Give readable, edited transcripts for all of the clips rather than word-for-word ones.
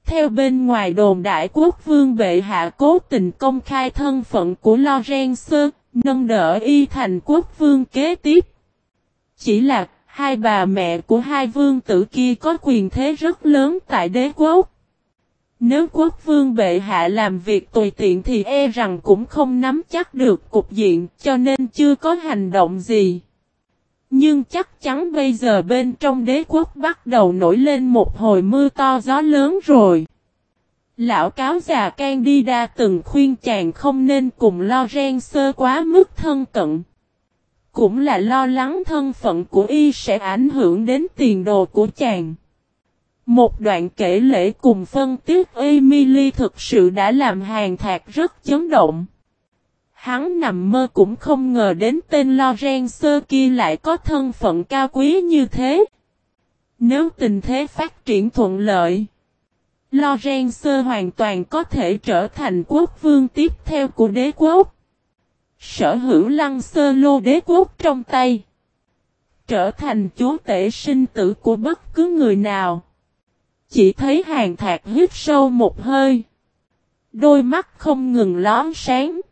theo bên ngoài đồn đại quốc vương bệ hạ cố tình công khai thân phận của Lorenzo, nâng đỡ y thành quốc vương kế tiếp. Chỉ là, hai bà mẹ của hai vương tử kia có quyền thế rất lớn tại đế quốc. Nếu quốc vương bệ hạ làm việc tùy tiện thì e rằng cũng không nắm chắc được cục diện, cho nên chưa có hành động gì. Nhưng chắc chắn bây giờ bên trong đế quốc bắt đầu nổi lên một hồi mưa to gió lớn rồi. Lão cáo già Candida từng khuyên chàng không nên cùng Lorenzo quá mức thân cận. Cũng là lo lắng thân phận của y sẽ ảnh hưởng đến tiền đồ của chàng. Một đoạn kể lễ cùng phân tích Emily thực sự đã làm Hàn Thạc rất chấn động. Hắn nằm mơ cũng không ngờ đến tên Lorenzo kia lại có thân phận cao quý như thế. Nếu tình thế phát triển thuận lợi, Lorenzo hoàn toàn có thể trở thành quốc vương tiếp theo của đế quốc. Sở hữu lăng sơ lô đế quốc trong tay. Trở thành chúa tể sinh tử của bất cứ người nào. Chỉ thấy Hàn Thạc hít sâu một hơi. Đôi mắt không ngừng lóe sáng.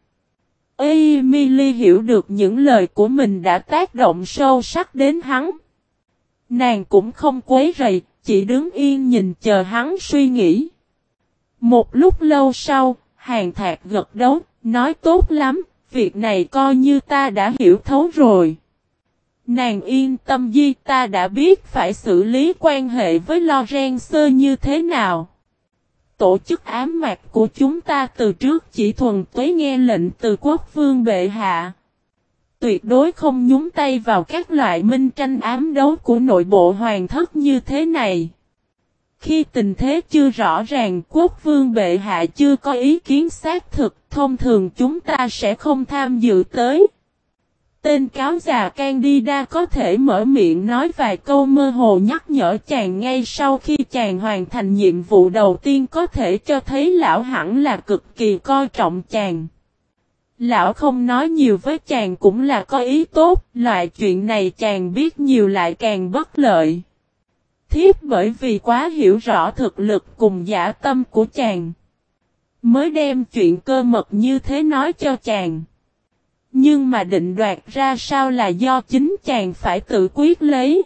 Emily hiểu được những lời của mình đã tác động sâu sắc đến hắn. Nàng cũng không quấy rầy, chỉ đứng yên nhìn chờ hắn suy nghĩ. Một lúc lâu sau, Hàn Thạc gật đầu, nói tốt lắm, việc này coi như ta đã hiểu thấu rồi. Nàng yên tâm Di, ta đã biết phải xử lý quan hệ với Lorenzo như thế nào. Tổ chức ám mạc của chúng ta từ trước chỉ thuần túy nghe lệnh từ quốc vương bệ hạ. Tuyệt đối không nhúng tay vào các loại minh tranh ám đấu của nội bộ hoàng thất như thế này. Khi tình thế chưa rõ ràng, quốc vương bệ hạ chưa có ý kiến xác thực, thông thường chúng ta sẽ không tham dự tới. Tên cáo già Candida có thể mở miệng nói vài câu mơ hồ nhắc nhở chàng ngay sau khi chàng hoàn thành nhiệm vụ đầu tiên, có thể cho thấy lão hẳn là cực kỳ coi trọng chàng. Lão không nói nhiều với chàng cũng là có ý tốt, loại chuyện này chàng biết nhiều lại càng bất lợi. Thiếp bởi vì quá hiểu rõ thực lực cùng dã tâm của chàng, mới đem chuyện cơ mật như thế nói cho chàng. Nhưng mà định đoạt ra sao là do chính chàng phải tự quyết lấy.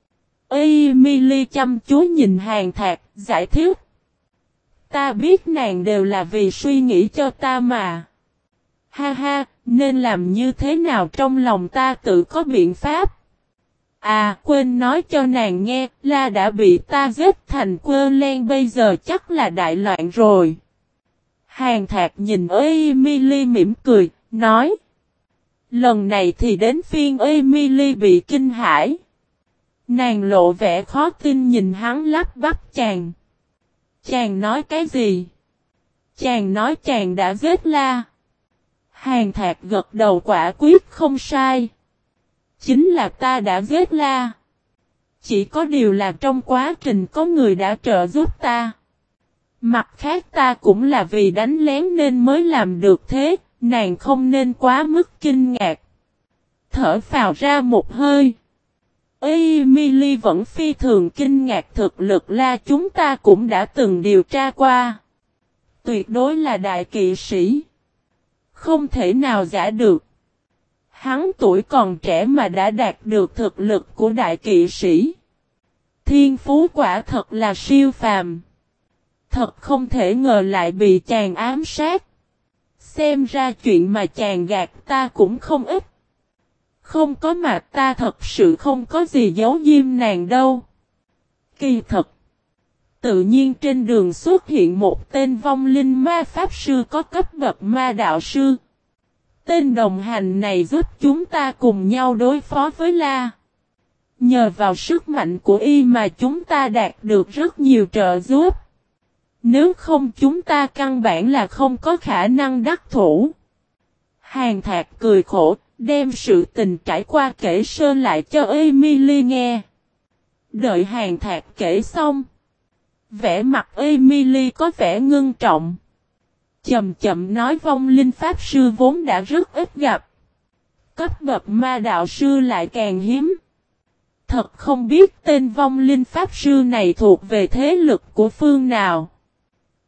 Emily chăm chú nhìn Hàn Thạc, giải thích. Ta biết nàng đều là vì suy nghĩ cho ta mà. Ha ha, nên làm như thế nào trong lòng ta tự có biện pháp. À, quên nói cho nàng nghe, La đã bị ta giết thành quơ len, bây giờ chắc là đại loạn rồi. Hàn Thạc nhìn Emily mỉm cười, nói. Lần này thì đến phiên Emily bị kinh hãi. Nàng lộ vẻ khó tin nhìn hắn lắp bắp chàng. Chàng nói cái gì? Chàng nói chàng đã giết La. Hàn Thạc gật đầu quả quyết không sai. Chính là ta đã giết La. Chỉ có điều là trong quá trình có người đã trợ giúp ta. Mặt khác ta cũng là vì đánh lén nên mới làm được thế, nàng không nên quá mức kinh ngạc. Thở phào ra một hơi. Emily vẫn phi thường kinh ngạc, thực lực La chúng ta cũng đã từng điều tra qua. Tuyệt đối là đại kỵ sĩ. Không thể nào giả được. Hắn tuổi còn trẻ mà đã đạt được thực lực của đại kỵ sĩ. Thiên phú quả thật là siêu phàm. Thật không thể ngờ lại bị chàng ám sát. Xem ra chuyện mà chàng gạt ta cũng không ít. Không có mà ta thật sự không có gì giấu diêm nàng đâu. Kỳ thật. Tự nhiên trên đường xuất hiện một tên vong linh ma pháp sư có cấp bậc ma đạo sư. Tên đồng hành này giúp chúng ta cùng nhau đối phó với La. Nhờ vào sức mạnh của y mà chúng ta đạt được rất nhiều trợ giúp. Nếu không chúng ta căn bản là không có khả năng đắc thủ. Hàn Thạc cười khổ, đem sự tình trải qua kể sơ lại cho Emily nghe. Đợi Hàn Thạc kể xong. Vẻ mặt Emily có vẻ ngưng trọng. Chậm chậm nói vong linh pháp sư vốn đã rất ít gặp. Cấp bậc ma đạo sư lại càng hiếm. Thật không biết tên vong linh pháp sư này thuộc về thế lực của phương nào.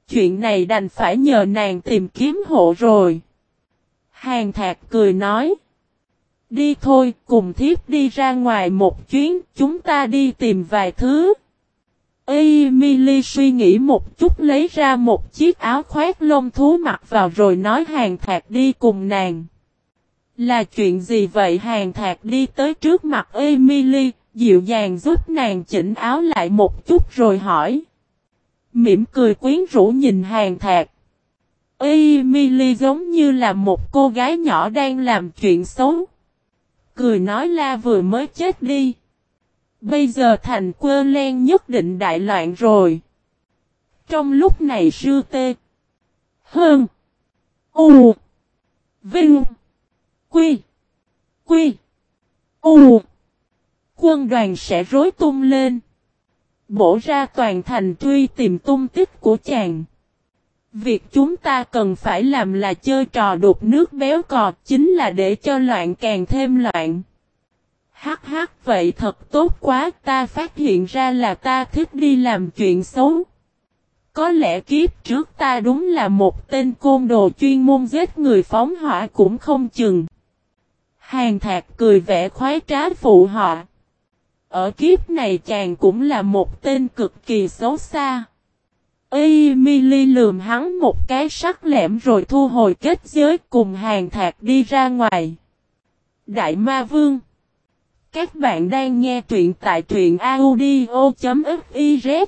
chuyện này đành phải nhờ nàng tìm kiếm hộ rồi. Hàn Thạc cười nói. Đi thôi, cùng thiếp đi ra ngoài một chuyến, chúng ta đi tìm vài thứ. Emily suy nghĩ một chút lấy ra một chiếc áo khoác lông thú mặc vào rồi nói Hàn Thạc đi cùng nàng. Là chuyện gì vậy? Hàn Thạc đi tới trước mặt Emily, dịu dàng giúp nàng chỉnh áo lại một chút rồi hỏi. Mỉm cười quyến rũ nhìn Hàn Thạc. Emily giống như là một cô gái nhỏ đang làm chuyện xấu. Cười nói La vừa mới chết đi. Bây giờ thành Quơ Len nhất định đại loạn rồi. Trong lúc này sư tê. Hơn. U. Vinh. Quy. Quy. U. Quân đoàn sẽ rối tung lên. Bổ ra toàn thành truy tìm tung tích của chàng. Việc chúng ta cần phải làm là chơi trò đục nước béo cò, chính là để cho loạn càng thêm loạn. Hắc vậy thật tốt quá, ta phát hiện ra là ta thích đi làm chuyện xấu. Có lẽ kiếp trước ta đúng là một tên côn đồ chuyên môn giết người phóng hỏa cũng không chừng. Hàn Thạc cười vẻ khoái trá phụ họ. Ở kiếp này chàng cũng là một tên cực kỳ xấu xa. Emily lườm hắn một cái sắc lẹm rồi thu hồi kết giới cùng Hàn Thạc đi ra ngoài. Đại Ma Vương. Các bạn đang nghe truyện tại truyện audio.fiz.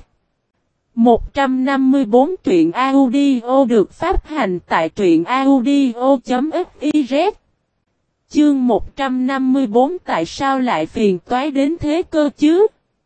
154 truyện audio được phát hành tại truyện audio.fiz. Chương 154 tại sao lại phiền toái đến thế cơ chứ?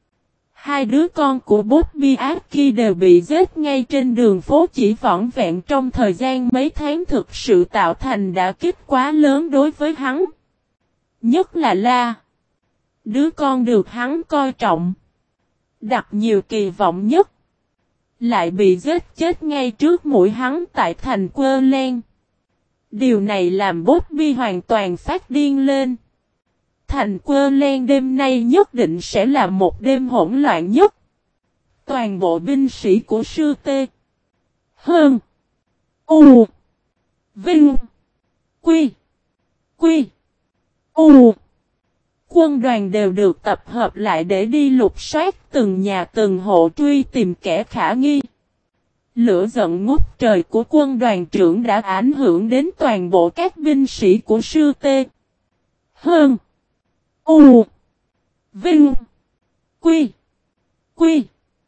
Hai đứa con của Bobby Aki đều bị giết ngay trên đường phố chỉ vỏn vẹn trong thời gian mấy tháng, thực sự tạo thành đả kích quá lớn đối với hắn. Nhất là La. Đứa con được hắn coi trọng. Đặt nhiều kỳ vọng nhất. Lại bị giết chết ngay trước mũi hắn tại thành Quơ Len. Điều này làm Bobby hoàn toàn phát điên lên. Thành Quơ Len đêm nay nhất định sẽ là một đêm hỗn loạn nhất. Toàn bộ binh sĩ của sư tê. Hơn. U. Vinh. Quy. Quy. U. Quân đoàn đều được tập hợp lại để đi lục soát từng nhà từng hộ truy tìm kẻ khả nghi. Lửa giận ngút trời của quân đoàn trưởng đã ảnh hưởng đến toàn bộ các binh sĩ của sư tê. Hơn. U. Vinh. Quy. Quy.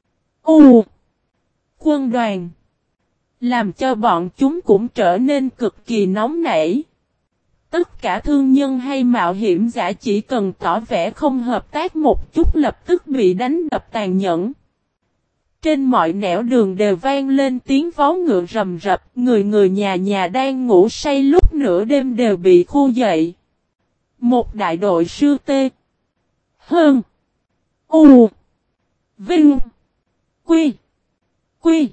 U. Quân đoàn. Làm cho bọn chúng cũng trở nên cực kỳ nóng nảy. Tất cả thương nhân hay mạo hiểm giả chỉ cần tỏ vẻ không hợp tác một chút lập tức bị đánh đập tàn nhẫn. Trên mọi nẻo đường đều vang lên tiếng vó ngựa rầm rập, người nhà nhà đang ngủ say lúc nửa đêm đều bị khu dậy. Một đại đội sư tê. Hơn. U. Vinh. Quy. Quy.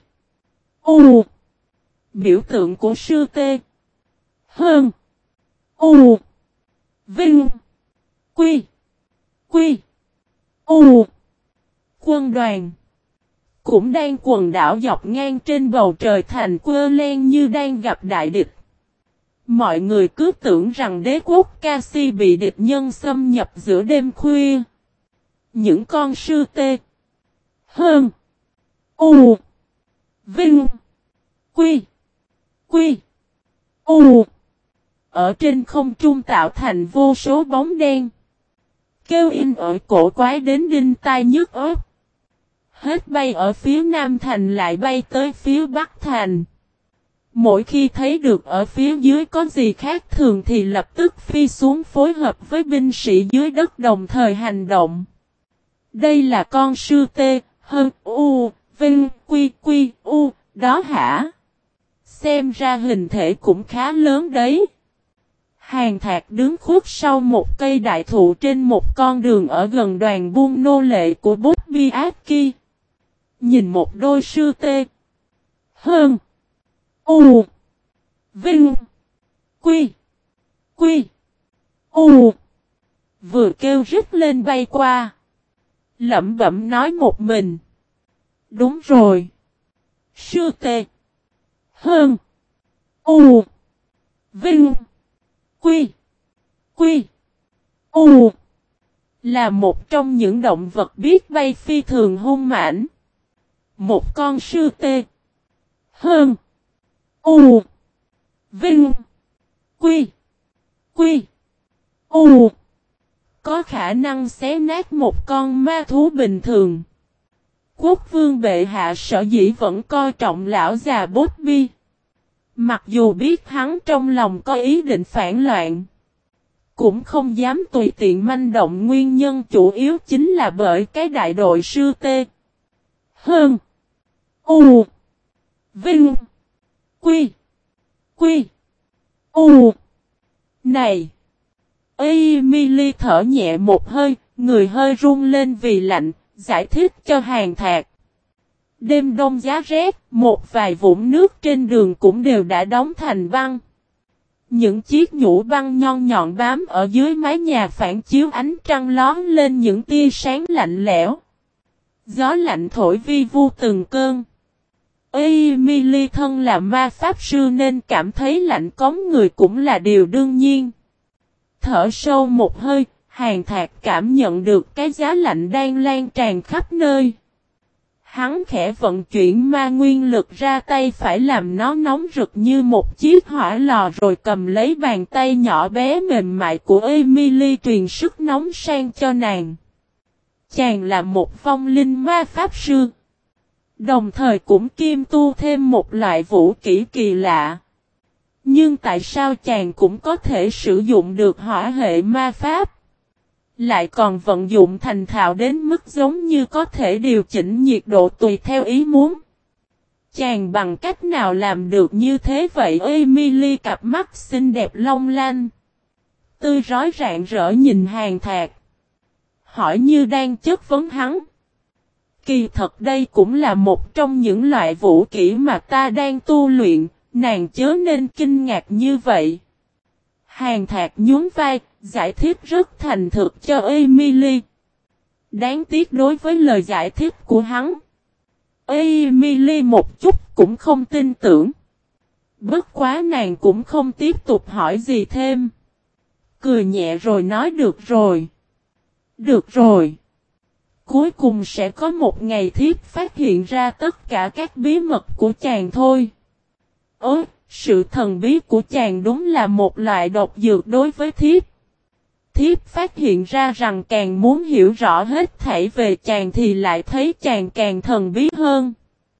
U. Biểu tượng của sư tê. Hơn. U. Vinh. Quy. Quy. U. Quân đoàn. Cũng đang quần đảo dọc ngang trên bầu trời thành Quơ Len như đang gặp đại địch. Mọi người cứ tưởng rằng đế quốc Kasi bị địch nhân xâm nhập giữa đêm khuya. Những con sư tê. Hơn. U. Vinh. Quy. Quy. U. Ở trên không trung tạo thành vô số bóng đen. Kêu in ở cổ quái đến đinh tai nhức óc. Hết bay ở phía Nam Thành lại bay tới phía Bắc Thành. Mỗi khi thấy được ở phía dưới có gì khác thường thì lập tức phi xuống phối hợp với binh sĩ dưới đất đồng thời hành động. Đây là con sư tê, hơn, u, vinh, quy, quy, u, đó hả? Xem ra hình thể cũng khá lớn đấy. Hàn Thạc đứng khuất sau một cây đại thụ trên một con đường ở gần đoàn buôn nô lệ của Bobby Aki. Nhìn một đôi sư tê. Hơn. U. Vinh. Quy. Quy. U. Vừa kêu rít lên bay qua. Lẩm bẩm nói một mình. Đúng rồi. Sư tê. Hơn. U. Vinh. Quy. Quy. U. Là một trong những động vật biết bay phi thường hung mãnh. Một con sư tê. Hơn. U. Vinh. Quy. Quy. U. Có khả năng xé nát một con ma thú bình thường. Quốc vương bệ hạ sở dĩ vẫn coi trọng lão già Bobby. Mặc dù biết hắn trong lòng có ý định phản loạn. Cũng không dám tùy tiện manh động, nguyên nhân chủ yếu chính là bởi cái đại đội sư tê. Hơn. U. Vinh. Quy. Quy. U. Này. Emily thở nhẹ một hơi, người hơi run lên vì lạnh, giải thích cho Hàn Thạc. Đêm đông giá rét, một vài vũng nước trên đường cũng đều đã đóng thành băng. Những chiếc nhũ băng nhon nhọn bám ở dưới mái nhà phản chiếu ánh trăng lón lên những tia sáng lạnh lẽo. Gió lạnh thổi vi vu từng cơn. Emily thân là ma pháp sư nên cảm thấy lạnh cóng người cũng là điều đương nhiên. Thở sâu một hơi, Hàn Thạc cảm nhận được cái giá lạnh đang lan tràn khắp nơi. Hắn khẽ vận chuyển ma nguyên lực ra, tay phải làm nó nóng rực như một chiếc hỏa lò, rồi cầm lấy bàn tay nhỏ bé mềm mại của Emily truyền sức nóng sang cho nàng. Chàng là một vong linh ma pháp sư. Đồng thời cũng kiêm tu thêm một loại vũ kỹ kỳ lạ. Nhưng tại sao chàng cũng có thể sử dụng được hỏa hệ ma pháp? Lại còn vận dụng thành thạo đến mức giống như có thể điều chỉnh nhiệt độ tùy theo ý muốn. Chàng bằng cách nào làm được như thế vậy? Emily cặp mắt xinh đẹp long lanh, tươi rói rạng rỡ nhìn Hàn Thạc, hỏi như đang chất vấn hắn. Kỳ thật đây cũng là một trong những loại vũ kỹ mà ta đang tu luyện, nàng chớ nên kinh ngạc như vậy. Hàn Thạc nhún vai, giải thích rất thành thực cho Emily. Đáng tiếc đối với lời giải thích của hắn, Emily một chút cũng không tin tưởng. Bất quá nàng cũng không tiếp tục hỏi gì thêm. Cười nhẹ rồi nói được rồi. Được rồi. Cuối cùng sẽ có một ngày thiếp phát hiện ra tất cả các bí mật của chàng thôi. Ôi, sự thần bí của chàng đúng là một loại độc dược đối với thiếp. Thiếp phát hiện ra rằng càng muốn hiểu rõ hết thảy về chàng thì lại thấy chàng càng thần bí hơn.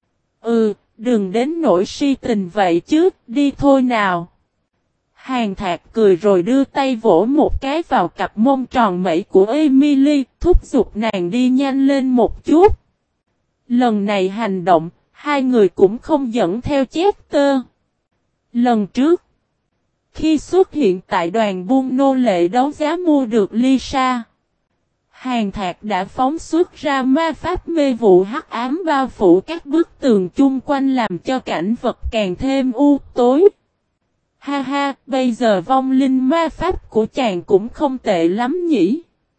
Đừng đến nỗi si tình vậy chứ, đi thôi nào. Hàn Thạc cười rồi đưa tay vỗ một cái vào cặp mông tròn mẩy của Emily, thúc giục nàng đi nhanh lên một chút. Lần này hành động, hai người cũng không dẫn theo Chester. Lần trước, khi xuất hiện tại đoàn buôn nô lệ đấu giá mua được Lisa, Hàn Thạc đã phóng xuất ra ma pháp mê vụ hắc ám bao phủ các bức tường chung quanh, làm cho cảnh vật càng thêm u tối. Ha ha, bây giờ vong linh ma pháp của chàng cũng không tệ lắm nhỉ.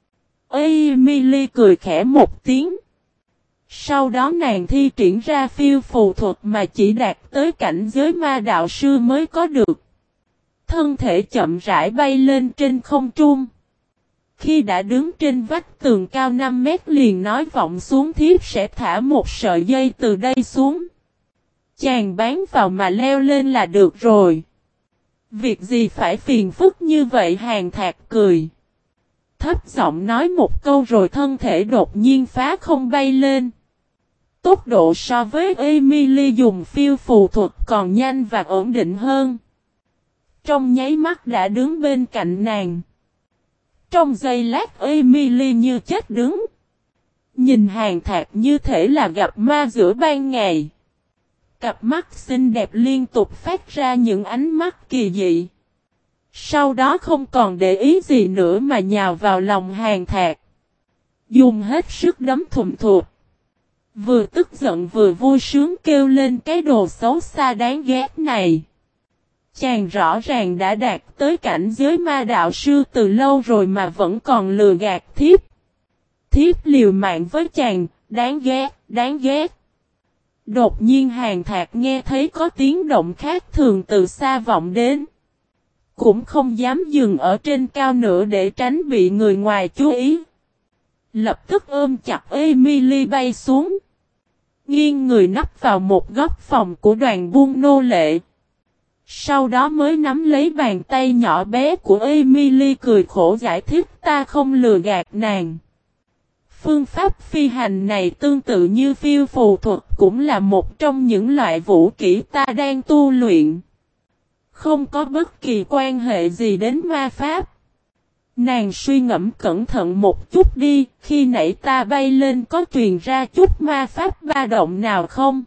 Emily cười khẽ một tiếng. Sau đó nàng thi triển ra phiêu phù thuật mà chỉ đạt tới cảnh giới ma đạo sư mới có được. Thân thể chậm rãi bay lên trên không trung. Khi đã đứng trên vách tường cao 5 mét liền nói vọng xuống, thiếp sẽ thả một sợi dây từ đây xuống. Chàng bám vào mà leo lên là được rồi. Việc gì phải phiền phức như vậy? Hàn Thạc cười. Thấp giọng nói một câu rồi thân thể đột nhiên phá không bay lên. Tốc độ so với Emily dùng phiêu phù thuật còn nhanh và ổn định hơn. Trong nháy mắt đã đứng bên cạnh nàng. Trong giây lát Emily như chết đứng. Nhìn Hàn Thạc như thể là gặp ma giữa ban ngày. Cặp mắt xinh đẹp liên tục phát ra những ánh mắt kỳ dị. Sau đó không còn để ý gì nữa mà nhào vào lòng Hàn Thạc. Dùng hết sức đấm thùm thụt. Vừa tức giận vừa vui sướng kêu lên, cái đồ xấu xa đáng ghét này. Chàng rõ ràng đã đạt tới cảnh giới ma đạo sư từ lâu rồi mà vẫn còn lừa gạt thiếp. Thiếp liều mạng với chàng, đáng ghét, đáng ghét. Đột nhiên Hàn Thạc nghe thấy có tiếng động khác thường từ xa vọng đến. Cũng không dám dừng ở trên cao nữa để tránh bị người ngoài chú ý. Lập tức ôm chặt Emily bay xuống. Nghiêng người nấp vào một góc phòng của đoàn buôn nô lệ. Sau đó mới nắm lấy bàn tay nhỏ bé của Emily cười khổ giải thích ta không lừa gạt nàng. Phương pháp phi hành này tương tự như phiêu phù thuật cũng là một trong những loại vũ kỹ ta đang tu luyện. Không có bất kỳ quan hệ gì đến ma pháp. Nàng suy ngẫm cẩn thận một chút đi, khi nãy ta bay lên có truyền ra chút ma pháp ba động nào không?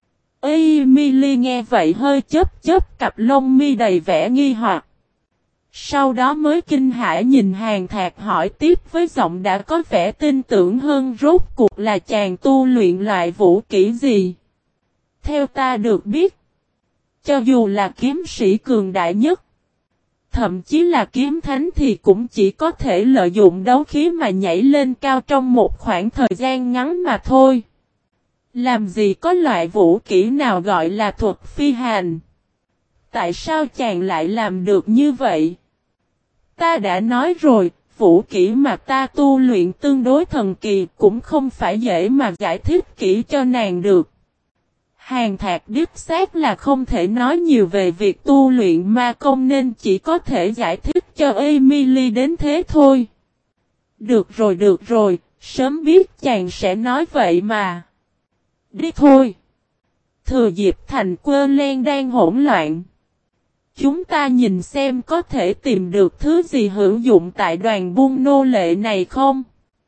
Emily nghe vậy hơi chớp cặp lông mi đầy vẻ nghi hoặc. Sau đó mới kinh hãi nhìn Hàn Thạc hỏi tiếp với giọng đã có vẻ tin tưởng hơn rốt cuộc là chàng tu luyện loại vũ kỹ gì. Theo ta được biết, cho dù là kiếm sĩ cường đại nhất, thậm chí là kiếm thánh thì cũng chỉ có thể lợi dụng đấu khí mà nhảy lên cao trong một khoảng thời gian ngắn mà thôi. Làm gì có loại vũ kỹ nào gọi là thuật phi hành? Tại sao chàng lại làm được như vậy? Ta đã nói rồi, vũ kỹ mà ta tu luyện tương đối thần kỳ cũng không phải dễ mà giải thích kỹ cho nàng được. Hàn Thạc đích xác là không thể nói nhiều về việc tu luyện ma công nên chỉ có thể giải thích cho Emily đến thế thôi. Được rồi, sớm biết chàng sẽ nói vậy mà. Đi thôi. Thừa dịp thành quơ len đang hỗn loạn. Chúng ta nhìn xem có thể tìm được thứ gì hữu dụng tại đoàn buôn nô lệ này không?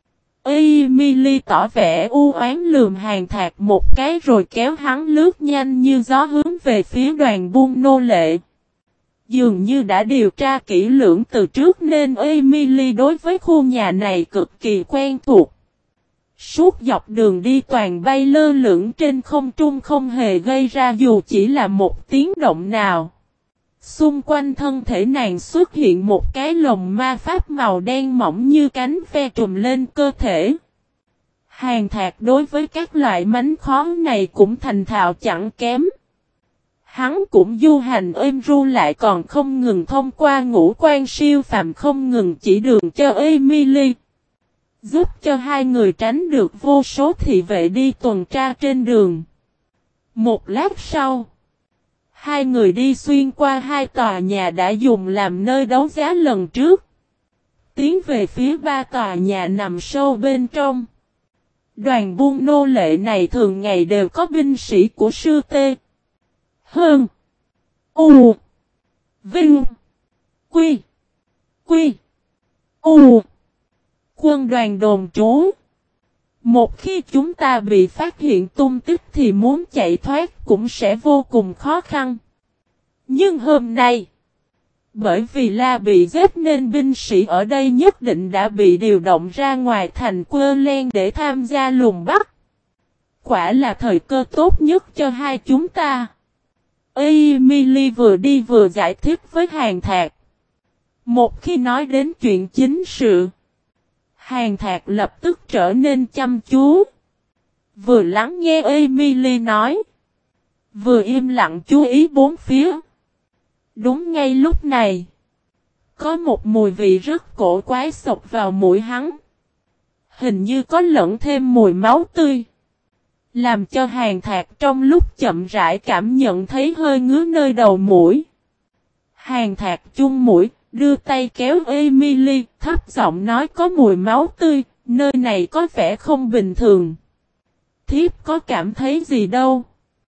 Emily tỏ vẻ u oán lườm Hàn Thạc một cái rồi kéo hắn lướt nhanh như gió hướng về phía đoàn buôn nô lệ. Dường như đã điều tra kỹ lưỡng từ trước nên Emily đối với khu nhà này cực kỳ quen thuộc. Suốt dọc đường đi toàn bay lơ lửng trên không trung không hề gây ra dù chỉ là một tiếng động nào. Xung quanh thân thể nàng xuất hiện một cái lồng ma pháp màu đen mỏng như cánh ve trùm lên cơ thể. Hàn Thạc đối với các loại mánh khó này cũng thành thạo chẳng kém. Hắn cũng du hành êm ru lại còn không ngừng thông qua ngũ quan siêu phàm không ngừng chỉ đường cho Emily. Giúp cho hai người tránh được vô số thị vệ đi tuần tra trên đường. Một lát sau, hai người đi xuyên qua hai tòa nhà đã dùng làm nơi đấu giá lần trước. Tiến về phía ba tòa nhà nằm sâu bên trong. Đoàn buôn nô lệ này thường ngày đều có binh sĩ của sư Tê. Hơn. U. Vinh. Quy. Quy. U. Quân đoàn đồn trú. Một khi chúng ta bị phát hiện tung tích thì muốn chạy thoát cũng sẽ vô cùng khó khăn. Nhưng hôm nay, bởi vì La bị giết nên binh sĩ ở đây nhất định đã bị điều động ra ngoài thành Quơ Len để tham gia lùng bắt. Quả là thời cơ tốt nhất cho hai chúng ta. Emily vừa đi vừa giải thích với Hàn Thạc. Một khi nói đến chuyện chính sự, Hàn Thạc lập tức trở nên chăm chú. Vừa lắng nghe Emily nói, vừa im lặng chú ý bốn phía. Đúng ngay lúc này, có một mùi vị rất cổ quái xộc vào mũi hắn. Hình như có lẫn thêm mùi máu tươi. Làm cho Hàn Thạc trong lúc chậm rãi cảm nhận thấy hơi ngứa nơi đầu mũi. Hàn Thạc chung mũi, đưa tay kéo Emily, thấp giọng nói có mùi máu tươi, nơi này có vẻ không bình thường. Thiếp có cảm thấy gì đâu.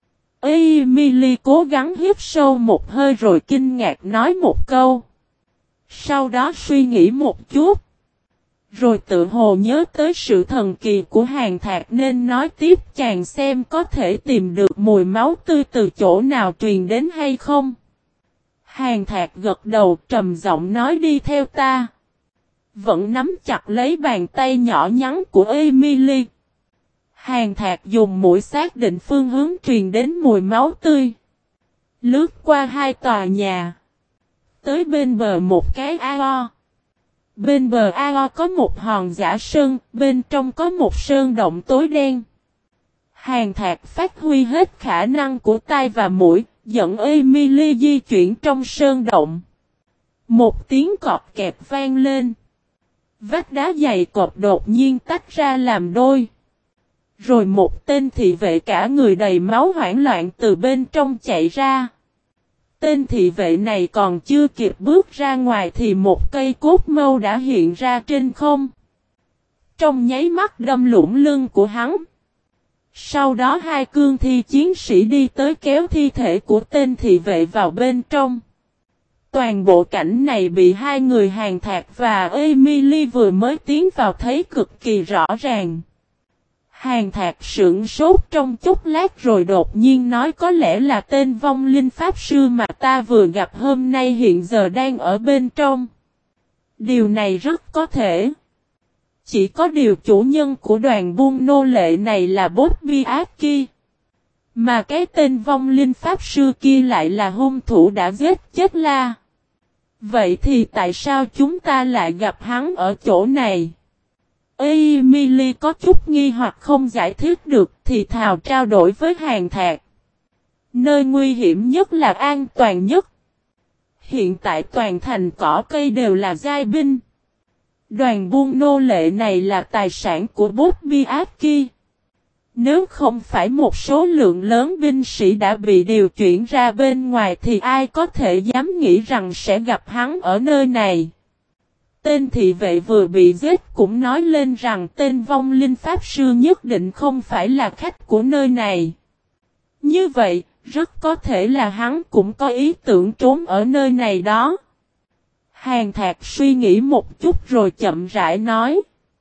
Emily cố gắng hít sâu một hơi rồi kinh ngạc nói một câu. Sau đó suy nghĩ một chút. Rồi tự hồ nhớ tới sự thần kỳ của Hàn Thạc nên nói tiếp chàng xem có thể tìm được mùi máu tươi từ chỗ nào truyền đến hay không. Hàn Thạc gật đầu trầm giọng nói đi theo ta. Vẫn nắm chặt lấy bàn tay nhỏ nhắn của Emily. Hàn Thạc dùng mũi xác định phương hướng truyền đến mùi máu tươi. Lướt qua hai tòa nhà. Tới bên bờ một cái ao. Bên bờ ao có một hòn giả sơn, bên trong có một sơn động tối đen. Hàn Thạc phát huy hết khả năng của tai và mũi, dẫn Emily di chuyển trong sơn động. Một tiếng cọp kẹt vang lên. Vách đá dày cộp đột nhiên tách ra làm đôi. Rồi một tên thị vệ cả người đầy máu hoảng loạn từ bên trong chạy ra. Tên thị vệ này còn chưa kịp bước ra ngoài thì một cây cốt mâu đã hiện ra trên không. Trong nháy mắt đâm lủng lưng của hắn. Sau đó hai cương thi chiến sĩ đi tới kéo thi thể của tên thị vệ vào bên trong. Toàn bộ cảnh này bị hai người Hàn Thạc và Emily vừa mới tiến vào thấy cực kỳ rõ ràng. Hàn Thạc sững sốt trong chốc lát rồi đột nhiên nói có lẽ là tên vong linh pháp sư mà ta vừa gặp hôm nay hiện giờ đang ở bên trong. Điều này rất có thể. Chỉ có điều chủ nhân của đoàn buôn nô lệ này là Bobby Aki. Mà cái tên vong linh pháp sư kia lại là hung thủ đã giết chết La. Vậy thì tại sao chúng ta lại gặp hắn ở chỗ này? Emily có chút nghi hoặc không giải thích được thì thào trao đổi với Hàn Thạc. Nơi nguy hiểm nhất là an toàn nhất. Hiện tại toàn thành cỏ cây đều là giai binh. Đoàn buôn nô lệ này là tài sản của Bobby Aki. Nếu không phải một số lượng lớn binh sĩ đã bị điều chuyển ra bên ngoài thì ai có thể dám nghĩ rằng sẽ gặp hắn ở nơi này. Tên thị vệ vừa bị giết cũng nói lên rằng tên vong linh pháp sư nhất định không phải là khách của nơi này. Như vậy, rất có thể là hắn cũng có ý tưởng trốn ở nơi này đó. Hàn Thạc suy nghĩ một chút rồi chậm rãi nói.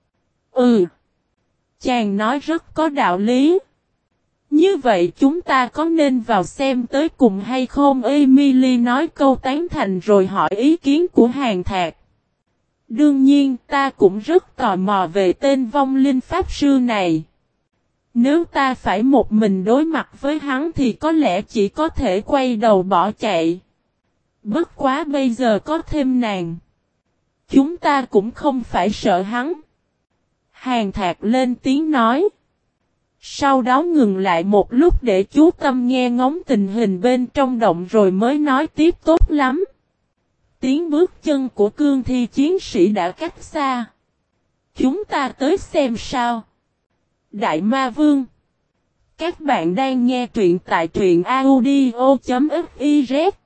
Chàng nói rất có đạo lý. Như vậy chúng ta có nên vào xem tới cùng hay không? Emily nói câu tán thành rồi hỏi ý kiến của Hàn Thạc. Đương nhiên ta cũng rất tò mò về tên vong linh pháp sư này. Nếu ta phải một mình đối mặt với hắn thì có lẽ chỉ có thể quay đầu bỏ chạy. Bất quá bây giờ có thêm nàng. Chúng ta cũng không phải sợ hắn. Hàn Thạc lên tiếng nói. Sau đó ngừng lại một lúc để chú tâm nghe ngóng tình hình bên trong động rồi mới nói tiếp tốt lắm. Tiếng bước chân của cương thi chiến sĩ đã cách xa. Chúng ta tới xem sao. Đại Ma Vương. Các bạn đang nghe truyện tại truyện audio.fiz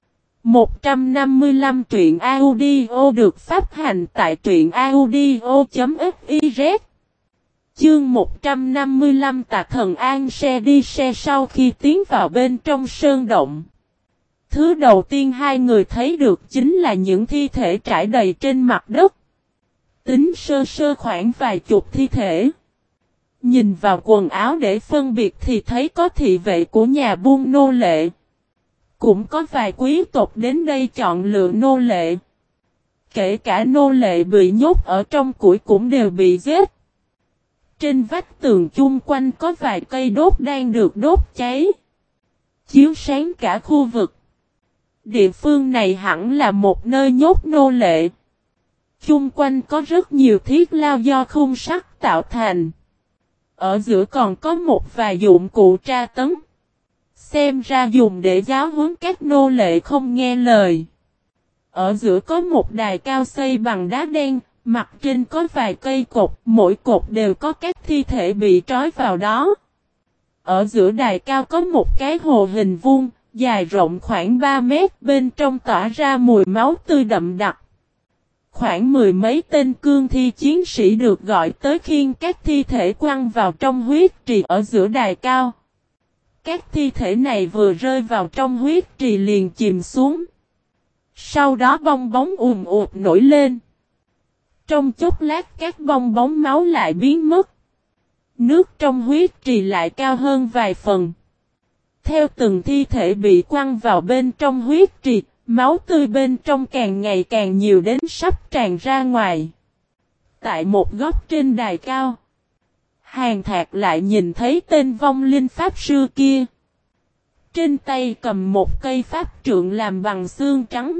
155 truyện audio được phát hành tại truyện audio.fiz. Chương 155 Tà Thần An xe đi xe sau khi tiến vào bên trong sơn động. Thứ đầu tiên hai người thấy được chính là những thi thể trải đầy trên mặt đất. Tính sơ sơ khoảng vài chục thi thể. Nhìn vào quần áo để phân biệt thì thấy có thị vệ của nhà buôn nô lệ. Cũng có vài quý tộc đến đây chọn lựa nô lệ. Kể cả nô lệ bị nhốt ở trong củi cũng đều bị giết. Trên vách tường chung quanh có vài cây đốt đang được đốt cháy. Chiếu sáng cả khu vực. Địa phương này hẳn là một nơi nhốt nô lệ. Chung quanh có rất nhiều thiết lao do khung sắt tạo thành. Ở giữa còn có một vài dụng cụ tra tấn. Xem ra dùng để giáo huấn các nô lệ không nghe lời. Ở giữa có một đài cao xây bằng đá đen, mặt trên có vài cây cột, mỗi cột đều có các thi thể bị trói vào đó. Ở giữa đài cao có một cái hồ hình vuông, dài rộng khoảng 3 mét, bên trong tỏa ra mùi máu tươi đậm đặc. Khoảng mười mấy tên cương thi chiến sĩ được gọi tới khiêng các thi thể quăng vào trong huyết trì ở giữa đài cao. Các thi thể này vừa rơi vào trong huyết trì liền chìm xuống. Sau đó bong bóng ùn ụt nổi lên. Trong chốc lát các bong bóng máu lại biến mất. Nước trong huyết trì lại cao hơn vài phần. Theo từng thi thể bị quăng vào bên trong huyết trì, máu tươi bên trong càng ngày càng nhiều đến sắp tràn ra ngoài. Tại một góc trên đài cao, Hàn Thạc lại nhìn thấy tên vong linh pháp sư kia. Trên tay cầm một cây pháp trượng làm bằng xương trắng.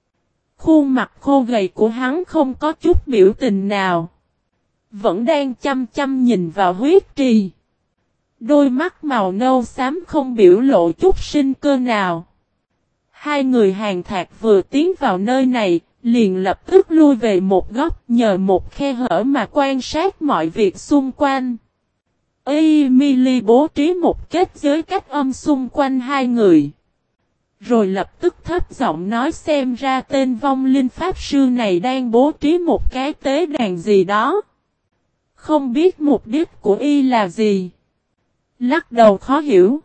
Khuôn mặt khô gầy của hắn không có chút biểu tình nào. Vẫn đang chăm chăm nhìn vào huyết trì. Đôi mắt màu nâu xám không biểu lộ chút sinh cơ nào. Hai người Hàn Thạc vừa tiến vào nơi này, liền lập tức lui về một góc nhờ một khe hở mà quan sát mọi việc xung quanh. Emily bố trí một kết giới cách âm xung quanh hai người. Rồi lập tức thấp giọng nói xem ra tên vong linh pháp sư này đang bố trí một cái tế đàn gì đó. Không biết mục đích của y là gì. Lắc đầu khó hiểu.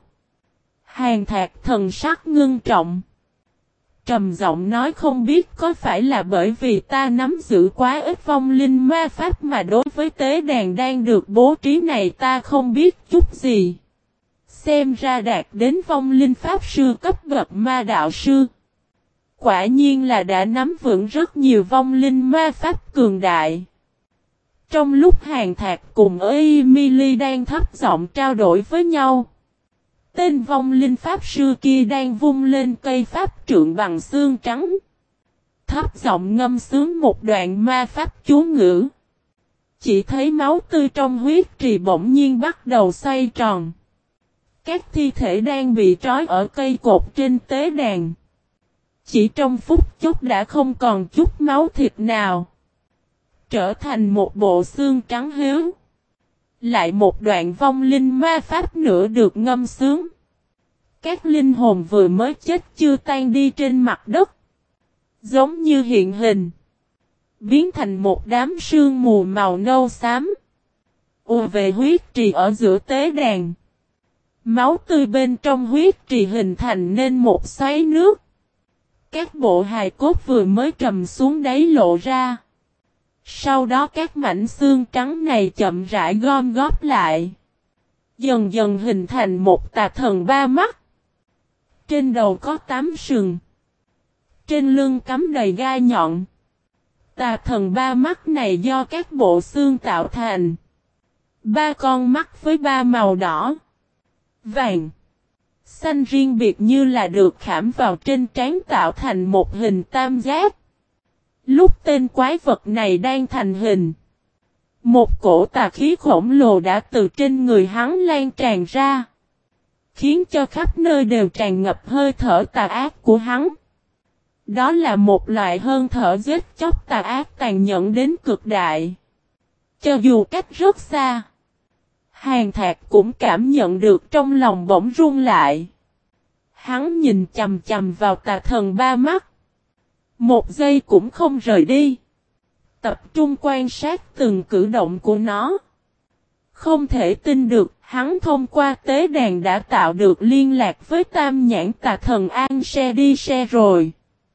Hàn Thạc thần sắc ngưng trọng. Trầm giọng nói không biết có phải là bởi vì ta nắm giữ quá ít vong linh ma pháp mà đối với tế đàn đang được bố trí này ta không biết chút gì. Xem ra đạt đến vong linh pháp sư cấp bậc ma đạo sư. Quả nhiên là đã nắm vững rất nhiều vong linh ma pháp cường đại. Trong lúc Hàn Thạc cùng Emily đang thấp giọng trao đổi với nhau. Tên vong linh pháp sư kia đang vung lên cây pháp trượng bằng xương trắng. Thấp giọng ngâm sướng một đoạn ma pháp chú ngữ. Chỉ thấy máu tươi trong huyết trì bỗng nhiên bắt đầu xoay tròn. Các thi thể đang bị trói ở cây cột trên tế đàn. Chỉ trong phút chốc đã không còn chút máu thịt nào. Trở thành một bộ xương trắng héo. Lại một đoạn vong linh ma pháp nữa được ngâm sướng. Các linh hồn vừa mới chết chưa tan đi trên mặt đất. Giống như hiện hình. Biến thành một đám sương mù màu nâu xám. ùa về huyết trì ở giữa tế đàn. Máu tươi bên trong huyết trì hình thành nên một xoáy nước. Các bộ hài cốt vừa mới trầm xuống đáy lộ ra. Sau đó các mảnh xương trắng này chậm rãi gom góp lại. Dần dần hình thành một tà thần ba mắt. Trên đầu có 8 sừng. Trên lưng cắm đầy gai nhọn. Tà thần ba mắt này do các bộ xương tạo thành. 3 con mắt với 3 màu đỏ, vàng, xanh riêng biệt như là được khảm vào trên trán tạo thành một hình tam giác. Lúc tên quái vật này đang thành hình, một cổ tà khí khổng lồ đã từ trên người hắn lan tràn ra, khiến cho khắp nơi đều tràn ngập hơi thở tà ác của hắn. Đó là một loại hơi thở giết chóc tà ác tàn nhẫn đến cực đại. Cho dù cách rất xa, Hàn Thạc cũng cảm nhận được trong lòng bỗng run lại. Hắn nhìn chằm chằm vào tà thần ba mắt. Một giây cũng không rời đi. Tập trung quan sát từng cử động của nó. Không thể tin được, hắn thông qua tế đàn đã tạo được liên lạc với tam nhãn tà thần An-se-đi-se rồi.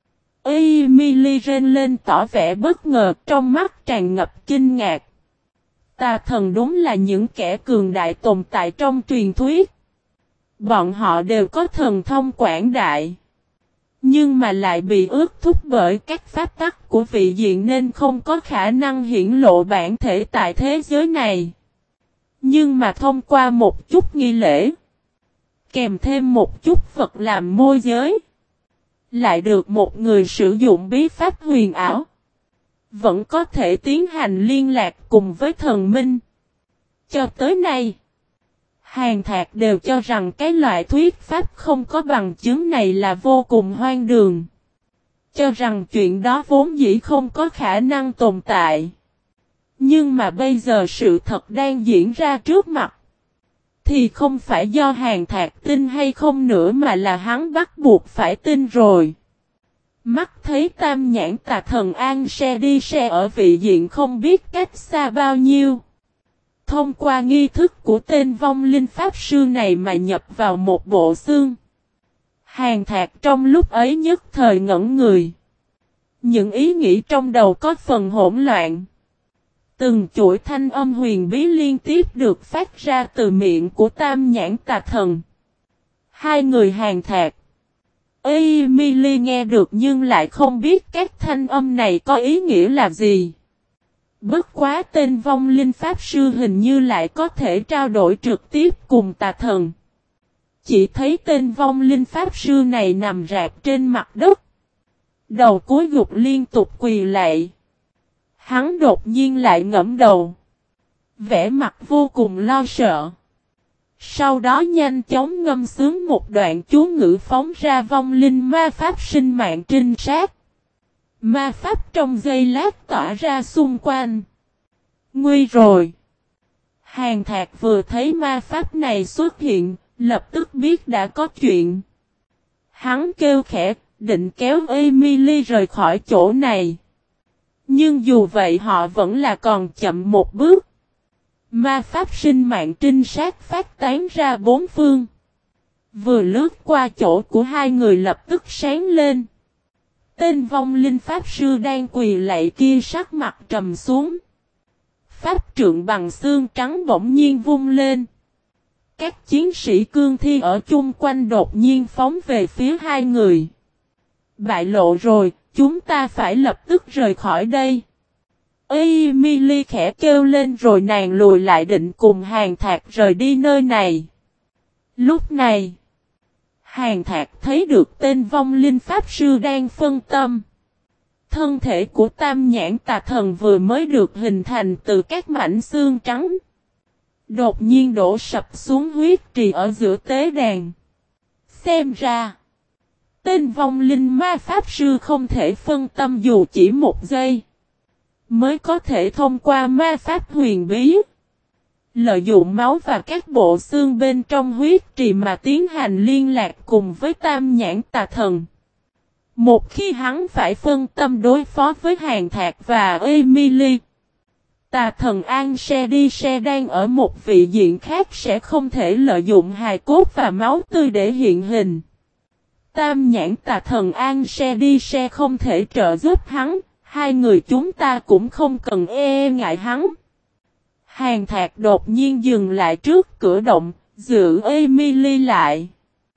Emily rên lên tỏ vẻ bất ngờ, trong mắt tràn ngập kinh ngạc. Tà thần đúng là những kẻ cường đại tồn tại trong truyền thuyết. Bọn họ đều có thần thông quảng đại. Nhưng mà lại bị ước thúc bởi các pháp tắc của vị diện nên không có khả năng hiển lộ bản thể tại thế giới này. Nhưng mà thông qua một chút nghi lễ, kèm thêm một chút vật làm môi giới, lại được một người sử dụng bí pháp huyền ảo, vẫn có thể tiến hành liên lạc cùng với thần minh. Cho tới nay, Hàn Thạc đều cho rằng cái loại thuyết pháp không có bằng chứng này là vô cùng hoang đường. Cho rằng chuyện đó vốn dĩ không có khả năng tồn tại. Nhưng mà bây giờ sự thật đang diễn ra trước mặt. Thì không phải do Hàn Thạc tin hay không nữa mà là hắn bắt buộc phải tin rồi. Mắt thấy tam nhãn tà thần An-se-đi-se ở vị diện không biết cách xa bao nhiêu. Thông qua nghi thức của tên vong linh pháp sư này mà nhập vào một bộ xương. Hàn Thạc trong lúc ấy nhất thời ngẩn người. Những ý nghĩ trong đầu có phần hỗn loạn. Từng chuỗi thanh âm huyền bí liên tiếp được phát ra từ miệng của tam nhãn tà thần. Hai người Hàn Thạc, Emily nghe được nhưng lại không biết các thanh âm này có ý nghĩa là gì. Bất quá tên vong linh pháp sư hình như lại có thể trao đổi trực tiếp cùng tà thần. Chỉ thấy tên vong linh pháp sư này nằm rạp trên mặt đất. Đầu cúi gục liên tục quỳ lạy. Hắn đột nhiên lại ngẫm đầu. Vẻ mặt vô cùng lo sợ. Sau đó nhanh chóng ngâm sướng một đoạn chú ngữ phóng ra vong linh ma pháp sinh mạng trinh sát. Ma pháp trong giây lát tỏa ra xung quanh. Nguy rồi! Hàn Thạc vừa thấy ma pháp này xuất hiện, lập tức biết đã có chuyện. Hắn kêu khẽ, định kéo Emily rời khỏi chỗ này. Nhưng dù vậy họ vẫn là còn chậm một bước. Ma pháp sinh mạng trinh sát phát tán ra bốn phương. Vừa lướt qua chỗ của hai người lập tức sáng lên. Tên vong linh pháp sư đang quỳ lạy kia sắc mặt trầm xuống. Pháp trượng bằng xương trắng bỗng nhiên vung lên. Các chiến sĩ cương thi ở chung quanh đột nhiên phóng về phía hai người. Bại lộ rồi, chúng ta phải lập tức rời khỏi đây. Emily khẽ kêu lên rồi nàng lùi lại định cùng Hàn Thạc rời đi nơi này. Lúc này, Hàn Thạc thấy được tên vong linh pháp sư đang phân tâm. Thân thể của Tam Nhãn Tà Thần vừa mới được hình thành từ các mảnh xương trắng. Đột nhiên đổ sập xuống huyết trì ở giữa tế đàn. Xem ra, tên vong linh ma pháp sư không thể phân tâm dù chỉ một giây. Mới có thể thông qua ma pháp huyền bí. Lợi dụng máu và các bộ xương bên trong huyết trì mà tiến hành liên lạc cùng với Tam Nhãn Tà Thần. Một khi hắn phải phân tâm đối phó với Hàn Thạc và Emily, Tà Thần An Se Đi Se đang ở một vị diện khác sẽ không thể lợi dụng hài cốt và máu tươi để hiện hình. Tam Nhãn Tà Thần An Se Đi Se không thể trợ giúp hắn, hai người chúng ta cũng không cần ngại hắn. Hàn Thạc đột nhiên dừng lại trước cửa động, giữ Emily lại.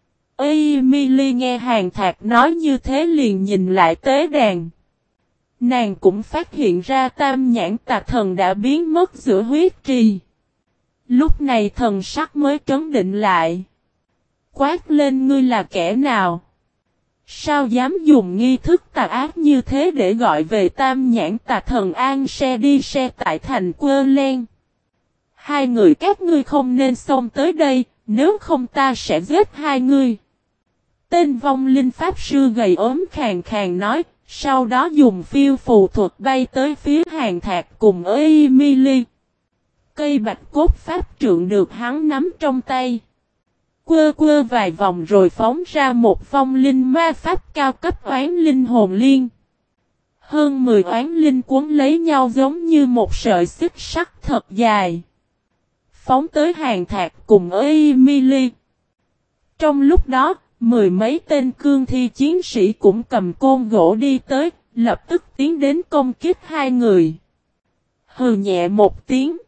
Emily nghe Hàn Thạc nói như thế liền nhìn lại tế đàn. Nàng cũng phát hiện ra Tam Nhãn Tà Thần đã biến mất giữa huyết trì. Lúc này thần sắc mới trấn định lại. Quát lên ngươi là kẻ nào? Sao dám dùng nghi thức tà ác như thế để gọi về Tam Nhãn Tà Thần An Se Đi Se tại thành Quơ Len? Hai người các ngươi không nên xông tới đây, nếu không ta sẽ giết hai ngươi. Tên vong linh pháp sư gầy ốm khàn khàn nói, sau đó dùng phiêu phù thuật bay tới phía Hàn Thạc cùng Emily. Cây bạch cốt pháp trượng được hắn nắm trong tay. Quơ quơ vài vòng rồi phóng ra một vong linh ma pháp cao cấp oán linh hồn liên. Hơn 10 oán linh cuốn lấy nhau giống như một sợi xích sắt thật dài. Phóng tới Hàn Thạc cùng Emily. Trong lúc đó, mười mấy tên cương thi chiến sĩ cũng cầm côn gỗ đi tới, lập tức tiến đến công kích hai người. Hừ nhẹ một tiếng.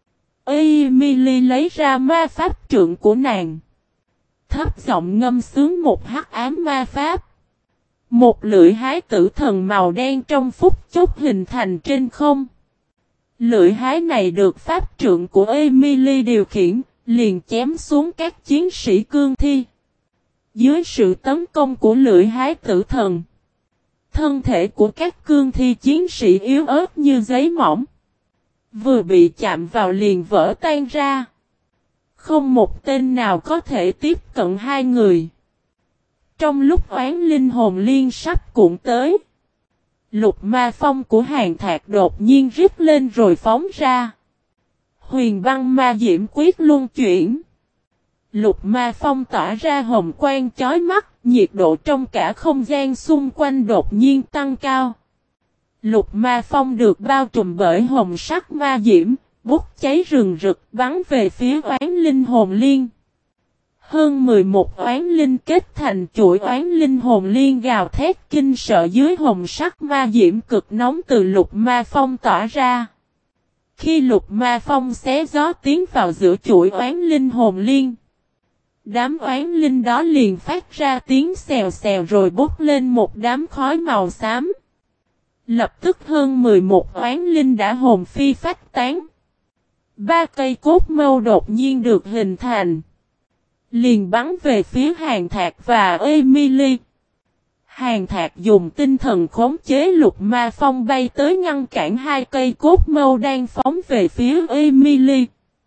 Emily lấy ra ma pháp trượng của nàng. Thấp giọng ngâm sướng một hắc ám ma pháp. Một lưỡi hái tử thần màu đen trong phút chốc hình thành trên không. Lưỡi hái này được pháp trượng của Emily điều khiển, liền chém xuống các chiến sĩ cương thi. Dưới sự tấn công của lưỡi hái tử thần, thân thể của các cương thi chiến sĩ yếu ớt như giấy mỏng. Vừa bị chạm vào liền vỡ tan ra. Không một tên nào có thể tiếp cận hai người. Trong lúc oán linh hồn liên sắp cuộn tới, lục ma phong của Hàn Thạc đột nhiên rít lên rồi phóng ra. Huyền băng ma diễm quyết luân chuyển. Lục ma phong tỏa ra hồng quang chói mắt, nhiệt độ trong cả không gian xung quanh đột nhiên tăng cao. Lục ma phong được bao trùm bởi hồng sắc ma diễm, bút cháy rừng rực bắn về phía oán linh hồn liên. Hơn 11 oán linh kết thành chuỗi oán linh hồn liên gào thét kinh sợ dưới hồng sắc ma diễm cực nóng từ lục ma phong tỏa ra. Khi lục ma phong xé gió tiến vào giữa chuỗi oán linh hồn liên, đám oán linh đó liền phát ra tiếng xèo xèo rồi bốc lên một đám khói màu xám. Lập tức hơn 11 oán linh đã hồn phi phách tán. 3 cây cốt mâu đột nhiên được hình thành. Liền bắn về phía Hàn Thạc và Emily. Hàn Thạc dùng tinh thần khống chế lục ma phong bay tới ngăn cản 2 cây cốt mâu đang phóng về phía Emily.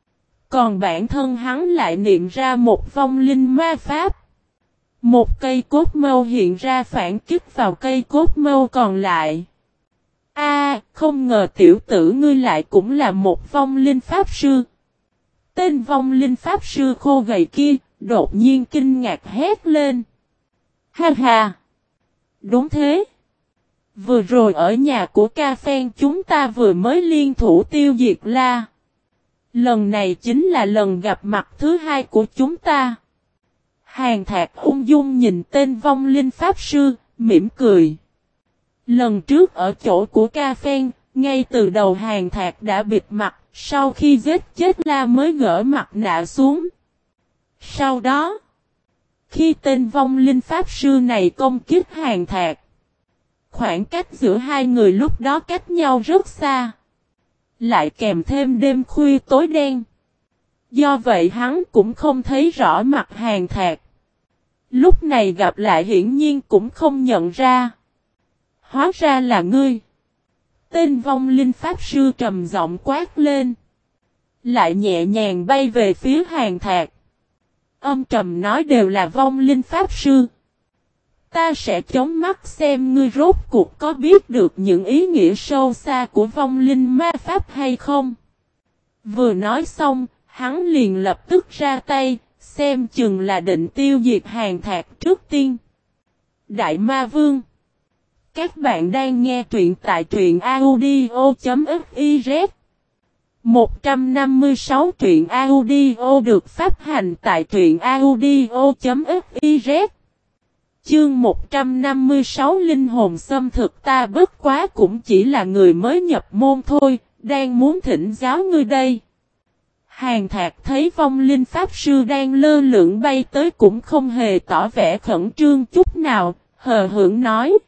Còn bản thân hắn lại niệm ra một vong linh ma pháp. Một cây cốt mâu hiện ra phản kích vào cây cốt mâu còn lại. Không ngờ tiểu tử ngươi lại cũng là một vong linh pháp sư. Tên vong linh pháp sư khô gầy kia, đột nhiên kinh ngạc hét lên. Ha ha! Đúng thế! Vừa rồi ở nhà của Ca Phen chúng ta vừa mới liên thủ tiêu diệt La. Lần này chính là lần gặp mặt thứ hai của chúng ta. Hàn Thạc ung dung nhìn tên vong linh pháp sư, mỉm cười. Lần trước ở chỗ của Ca Phen, ngay từ đầu Hàn Thạc đã bịt mặt, sau khi giết chết La mới gỡ mặt nạ xuống. Sau đó, khi tên vong linh pháp sư này công kích Hàn Thạc, khoảng cách giữa hai người lúc đó cách nhau rất xa. Lại kèm thêm đêm khuya tối đen. Do vậy hắn cũng không thấy rõ mặt Hàn Thạc. Lúc này gặp lại hiển nhiên cũng không nhận ra. Hóa ra là ngươi. Tên vong linh pháp sư trầm giọng quát lên. Lại nhẹ nhàng bay về phía Hàn Thạc. Âm trầm nói đều là vong linh pháp sư. Ta sẽ chống mắt xem ngươi rốt cuộc có biết được những ý nghĩa sâu xa của vong linh ma pháp hay không. Vừa nói xong, hắn liền lập tức ra tay, xem chừng là định tiêu diệt Hàn Thạc trước tiên. Đại Ma Vương. Các bạn đang nghe truyện tại truyện audio.fiz. 156 truyện audio được phát hành tại truyện audio.fiz. Chương 156 Linh hồn xâm thực ta bất quá cũng chỉ là người mới nhập môn thôi, đang muốn thỉnh giáo ngươi đây. Hàn Thạc thấy vong linh pháp sư đang lơ lửng bay tới cũng không hề tỏ vẻ khẩn trương chút nào, hờ hững nói.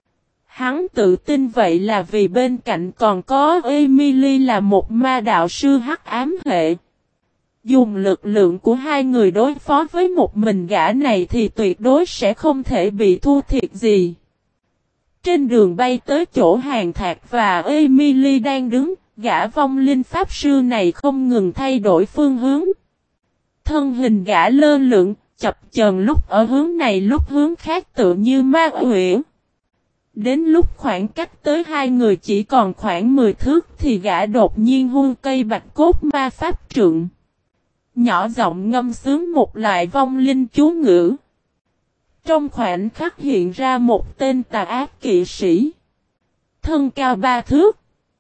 Hắn tự tin vậy là vì bên cạnh còn có Emily là một ma đạo sư hắc ám hệ. Dùng lực lượng của hai người đối phó với một mình gã này thì tuyệt đối sẽ không thể bị thua thiệt gì. Trên đường bay tới chỗ Hàn Thạc và Emily đang đứng, gã vong linh pháp sư này không ngừng thay đổi phương hướng. Thân hình gã lơ lửng, chập chờn lúc ở hướng này lúc hướng khác tựa như ma quỷ. Đến lúc khoảng cách tới hai người chỉ còn khoảng 10 thước thì gã đột nhiên hung cây bạch cốt ma pháp trượng. Nhỏ giọng ngâm sướng một loại vong linh chú ngữ. Trong khoảnh khắc hiện ra một tên tà ác kỵ sĩ. Thân cao 3 thước.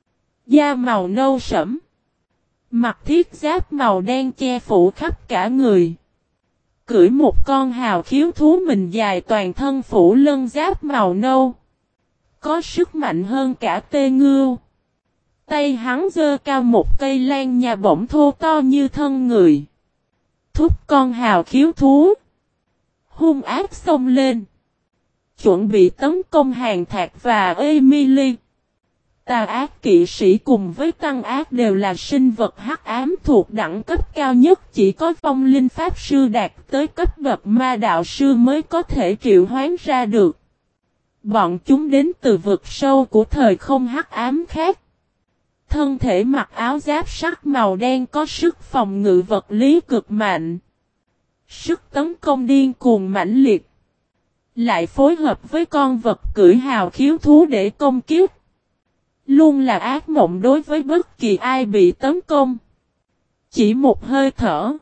Da màu nâu sẫm. Mặc thiết giáp màu đen che phủ khắp cả người. Cưỡi một con hào khiếu thú mình dài toàn thân phủ lân giáp màu nâu. Có sức mạnh hơn cả tê ngưu. Tay hắn giơ cao một cây lan nhà bổng thô to như thân người. Thúc con hào khiếu thú. Hung ác xông lên. Chuẩn bị tấn công Hàn Thạc và Emily. Tà ác kỵ sĩ cùng với tăng ác đều là sinh vật hắc ám thuộc đẳng cấp cao nhất. Chỉ có vong linh pháp sư đạt tới cấp bậc ma đạo sư mới có thể triệu hoán ra được. Bọn chúng đến từ vực sâu của thời không hắc ám khác. Thân thể mặc áo giáp sắt màu đen có sức phòng ngự vật lý cực mạnh. Sức tấn công điên cuồng mãnh liệt. Lại phối hợp với con vật cưỡi hào khiếu thú để công kiếp. Luôn là ác mộng đối với bất kỳ ai bị tấn công. Chỉ một hơi thở.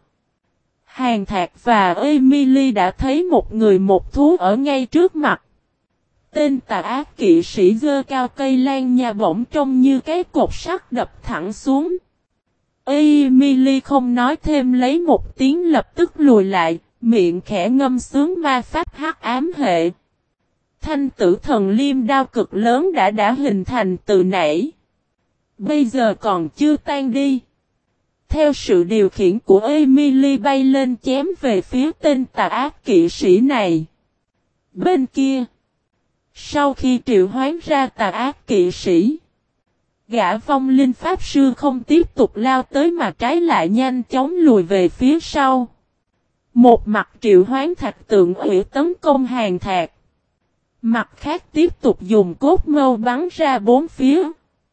Hàn Thạc và Emily đã thấy một người một thú ở ngay trước mặt. Tên tà ác kỵ sĩ giơ cao cây lan nhà bổng trông như cái cột sắt đập thẳng xuống. Emily không nói thêm lấy một tiếng lập tức lùi lại, miệng khẽ ngâm sướng ma pháp hắc ám hệ. Thanh tử thần liêm đao cực lớn đã hình thành từ nãy. Bây giờ còn chưa tan đi. Theo sự điều khiển của Emily bay lên chém về phía tên tà ác kỵ sĩ này. Bên kia. Sau khi triệu hoán ra tà ác kỵ sĩ. Gã vong linh pháp sư không tiếp tục lao tới mà trái lại nhanh chóng lùi về phía sau. Một mặt triệu hoán thạch tượng ủy tấn công Hàn Thạc. Mặt khác tiếp tục dùng cốt mâu bắn ra bốn phía.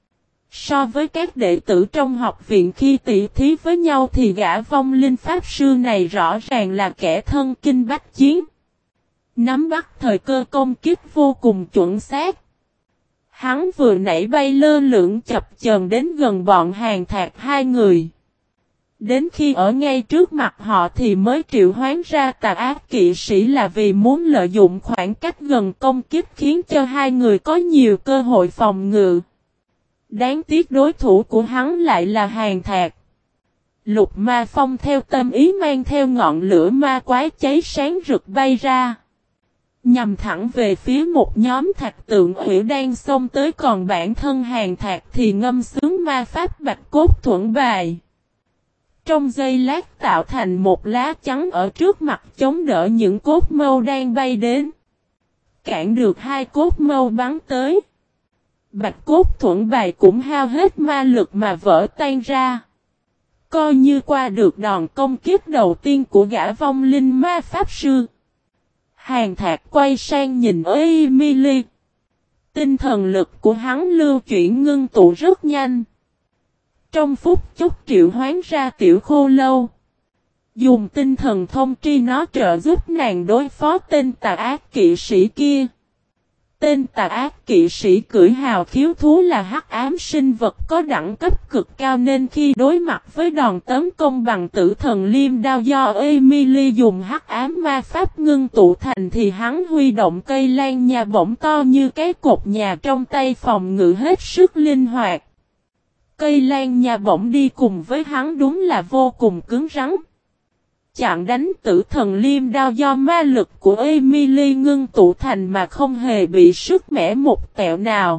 So với các đệ tử trong học viện khi tỉ thí với nhau thì gã vong linh pháp sư này rõ ràng là kẻ thân kinh bách chiến. Nắm bắt thời cơ công kích vô cùng chuẩn xác. Hắn vừa nãy bay lơ lửng chập chờn đến gần bọn Hàn Thạc hai người. Đến khi ở ngay trước mặt họ thì mới triệu hoán ra tà ác kỵ sĩ là vì muốn lợi dụng khoảng cách gần công kích khiến cho hai người có nhiều cơ hội phòng ngự. Đáng tiếc đối thủ của hắn lại là Hàn Thạc. Lục ma phong theo tâm ý mang theo ngọn lửa ma quái cháy sáng rực bay ra. Nhằm thẳng về phía một nhóm thạch tượng ủy đang xông tới, còn bản thân Hàn Thạc thì ngâm sướng ma pháp bạch cốt thuẫn bài. Trong giây lát tạo thành một lá chắn ở trước mặt chống đỡ những cốt mâu đang bay đến. Cản được hai cốt mâu bắn tới. Bạch cốt thuẫn bài cũng hao hết ma lực mà vỡ tan ra. Coi như qua được đòn công kích đầu tiên của gã vong linh ma pháp sư. Hàn Thạc quay sang nhìn Emily. Tinh thần lực của hắn lưu chuyển ngưng tụ rất nhanh. Trong phút chốc triệu hoán ra tiểu khô lâu. Dùng tinh thần thông tri nó trợ giúp nàng đối phó tên tà ác kỵ sĩ kia. Tên tà ác kỵ sĩ cưỡi hào khiếu thú là hắc ám sinh vật có đẳng cấp cực cao, nên khi đối mặt với đòn tấn công bằng tử thần liêm đao do Emily dùng hắc ám ma pháp ngưng tụ thành thì hắn huy động cây lan nhà bổng to như cái cột nhà trong tay phòng ngự hết sức linh hoạt. Cây lan nhà bổng đi cùng với hắn đúng là vô cùng cứng rắn. Chặn đánh tử thần liêm đao do ma lực của Emily ngưng tụ thành mà không hề bị sức mẻ một tẹo nào.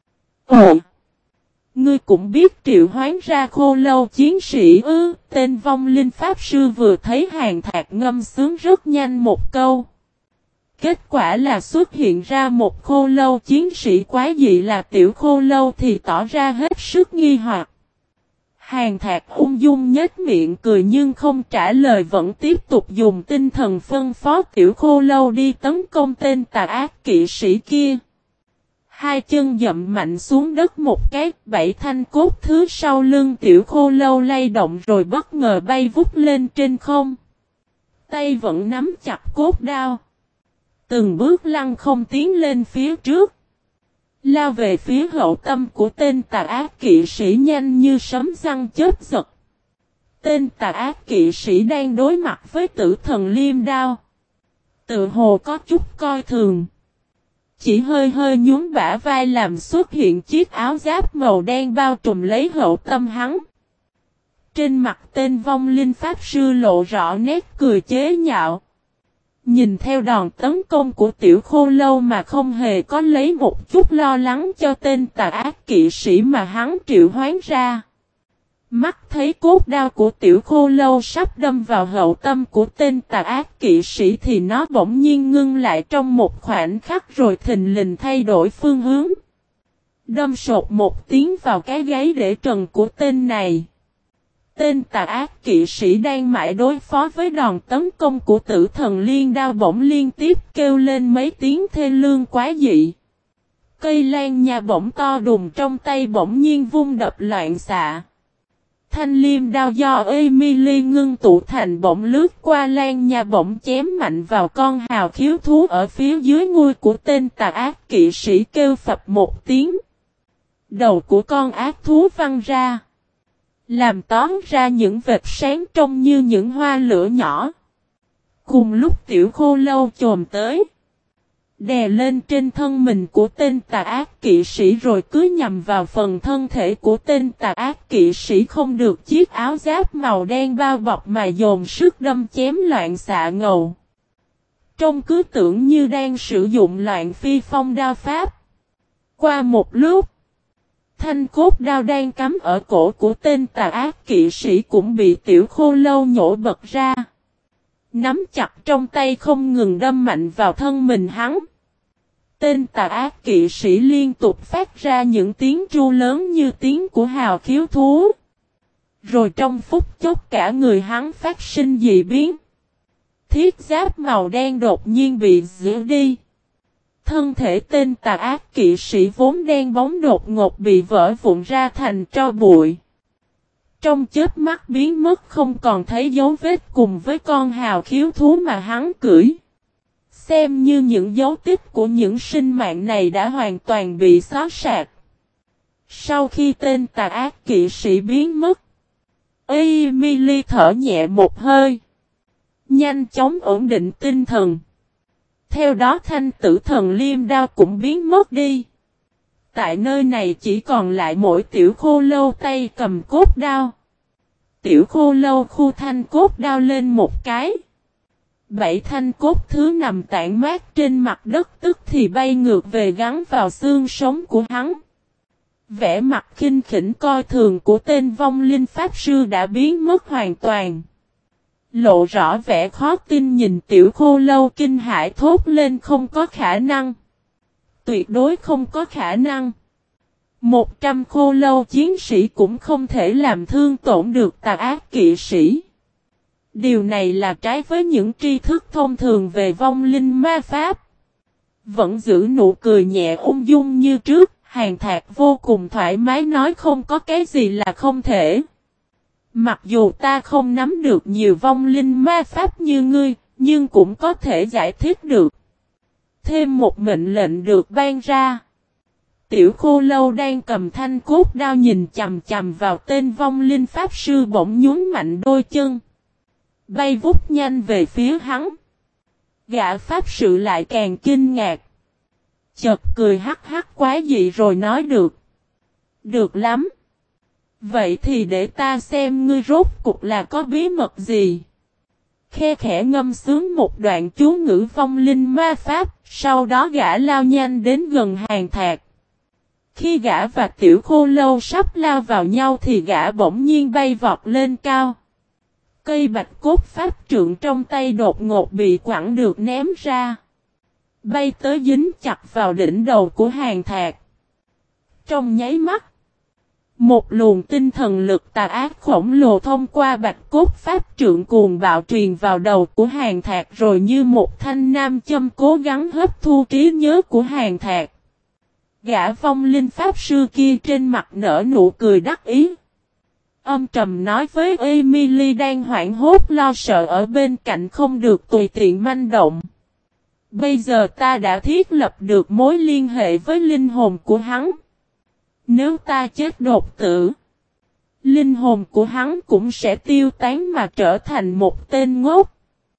Ngươi cũng biết triệu hoán ra khô lâu chiến sĩ ư? Tên vong linh pháp sư vừa thấy Hàn Thạc ngâm sướng rất nhanh một câu. Kết quả là xuất hiện ra một khô lâu chiến sĩ quái dị là tiểu khô lâu thì tỏ ra hết sức nghi hoặc. Hàn Thạc ung dung nhếch miệng cười nhưng không trả lời, vẫn tiếp tục dùng tinh thần phân phó tiểu khô lâu đi tấn công tên tà ác kỵ sĩ kia. Hai chân dậm mạnh xuống đất một cái, 7 thanh cốt thứ sau lưng tiểu khô lâu lay động rồi bất ngờ bay vút lên trên không. Tay vẫn nắm chặt cốt đao. Từng bước lăn không tiến lên phía trước. Lao về phía hậu tâm của tên tà ác kỵ sĩ nhanh như sấm răng chớp giật. Tên tà ác kỵ sĩ đang đối mặt với tử thần liêm đao. Tự hồ có chút coi thường. Chỉ hơi hơi nhún bả vai làm xuất hiện chiếc áo giáp màu đen bao trùm lấy hậu tâm hắn. Trên mặt tên vong linh pháp sư lộ rõ nét cười chế nhạo. Nhìn theo đòn tấn công của tiểu khô lâu mà không hề có lấy một chút lo lắng cho tên tà ác kỵ sĩ mà hắn triệu hoán ra. Mắt thấy cốt đao của tiểu khô lâu sắp đâm vào hậu tâm của tên tà ác kỵ sĩ thì nó bỗng nhiên ngưng lại trong một khoảnh khắc rồi thình lình thay đổi phương hướng. Đâm sột một tiếng vào cái gáy để trần của tên này. Tên tà ác kỵ sĩ đang mãi đối phó với đòn tấn công của tử thần liên đao bỗng liên tiếp kêu lên mấy tiếng thê lương quá dị. Cây lan nhà bỗng to đùng trong tay bỗng nhiên vung đập loạn xạ. Thanh liêm đao do Emily ngưng tụ thành bỗng lướt qua lan nhà bỗng chém mạnh vào con hào khiếu thú ở phía dưới ngôi của tên tà ác kỵ sĩ kêu phập một tiếng. Đầu của con ác thú văng ra. Làm tóm ra những vệt sáng trông như những hoa lửa nhỏ. Cùng lúc tiểu khô lâu chồm tới. Đè lên trên thân mình của tên tà ác kỵ sĩ rồi cứ nhằm vào phần thân thể của tên tà ác kỵ sĩ không được chiếc áo giáp màu đen bao bọc mà dồn sức đâm chém loạn xạ ngầu. Trông cứ tưởng như đang sử dụng loạn phi phong đao pháp. Qua một lúc. Thanh cốt đao đang cắm ở cổ của tên tà ác kỵ sĩ cũng bị tiểu khô lâu nhổ bật ra. Nắm chặt trong tay không ngừng đâm mạnh vào thân mình hắn. Tên tà ác kỵ sĩ liên tục phát ra những tiếng tru lớn như tiếng của hào khiếu thú. Rồi trong phút chốc cả người hắn phát sinh dị biến. Thiết giáp màu đen đột nhiên bị giữ đi. Thân thể tên tà ác kỵ sĩ vốn đen bóng đột ngột bị vỡ vụn ra thành tro bụi. Trong chớp mắt biến mất không còn thấy dấu vết cùng với con hào khiếu thú mà hắn cưỡi. Xem như những dấu tích của những sinh mạng này đã hoàn toàn bị xóa sạc. Sau khi tên tà ác kỵ sĩ biến mất, Emily thở nhẹ một hơi. Nhanh chóng ổn định tinh thần. Theo đó thanh tử thần liêm đao cũng biến mất đi. Tại nơi này chỉ còn lại mỗi tiểu khô lâu tay cầm cốt đao. Tiểu khô lâu khu thanh cốt đao lên một cái. 7 thanh cốt thứ nằm tản mát trên mặt đất tức thì bay ngược về gắn vào xương sống của hắn. Vẻ mặt khinh khỉnh coi thường của tên vong linh pháp sư đã biến mất hoàn toàn. Lộ rõ vẻ khó tin nhìn tiểu khô lâu kinh hãi thốt lên không có khả năng. Tuyệt đối không có khả năng. 100 khô lâu chiến sĩ cũng không thể làm thương tổn được tà ác kỵ sĩ. Điều này là trái với những tri thức thông thường về vong linh ma pháp. Vẫn giữ nụ cười nhẹ ung dung như trước, Hàn Thạc vô cùng thoải mái nói không có cái gì là không thể. Mặc dù ta không nắm được nhiều vong linh ma pháp như ngươi, nhưng cũng có thể giải thích được. Thêm một mệnh lệnh được ban ra. Tiểu khô lâu đang cầm thanh cốt đao nhìn chằm chằm vào tên vong linh pháp sư bỗng nhún mạnh đôi chân. Bay vút nhanh về phía hắn. Gã pháp sư lại càng kinh ngạc. Chợt cười hắc hắc quá dị rồi nói được. Được lắm. Vậy thì để ta xem ngươi rốt cục là có bí mật gì. Khe khẽ ngâm sướng một đoạn chú ngữ vong linh ma pháp, sau đó gã lao nhanh đến gần Hàn Thạc. Khi gã và tiểu khô lâu sắp lao vào nhau thì gã bỗng nhiên bay vọt lên cao. Cây bạch cốt pháp trượng trong tay đột ngột bị quẳng được ném ra. Bay tới dính chặt vào đỉnh đầu của Hàn Thạc. Trong nháy mắt, một luồng tinh thần lực tà ác khổng lồ thông qua bạch cốt pháp trượng cuồng bạo truyền vào đầu của Hàn Thạc rồi như một thanh nam châm cố gắng hấp thu trí nhớ của Hàn Thạc. Gã vong linh pháp sư kia trên mặt nở nụ cười đắc ý. Âm trầm nói với Emily đang hoảng hốt lo sợ ở bên cạnh không được tùy tiện manh động. Bây giờ ta đã thiết lập được mối liên hệ với linh hồn của hắn. Nếu ta chết đột tử, linh hồn của hắn cũng sẽ tiêu tán mà trở thành một tên ngốc.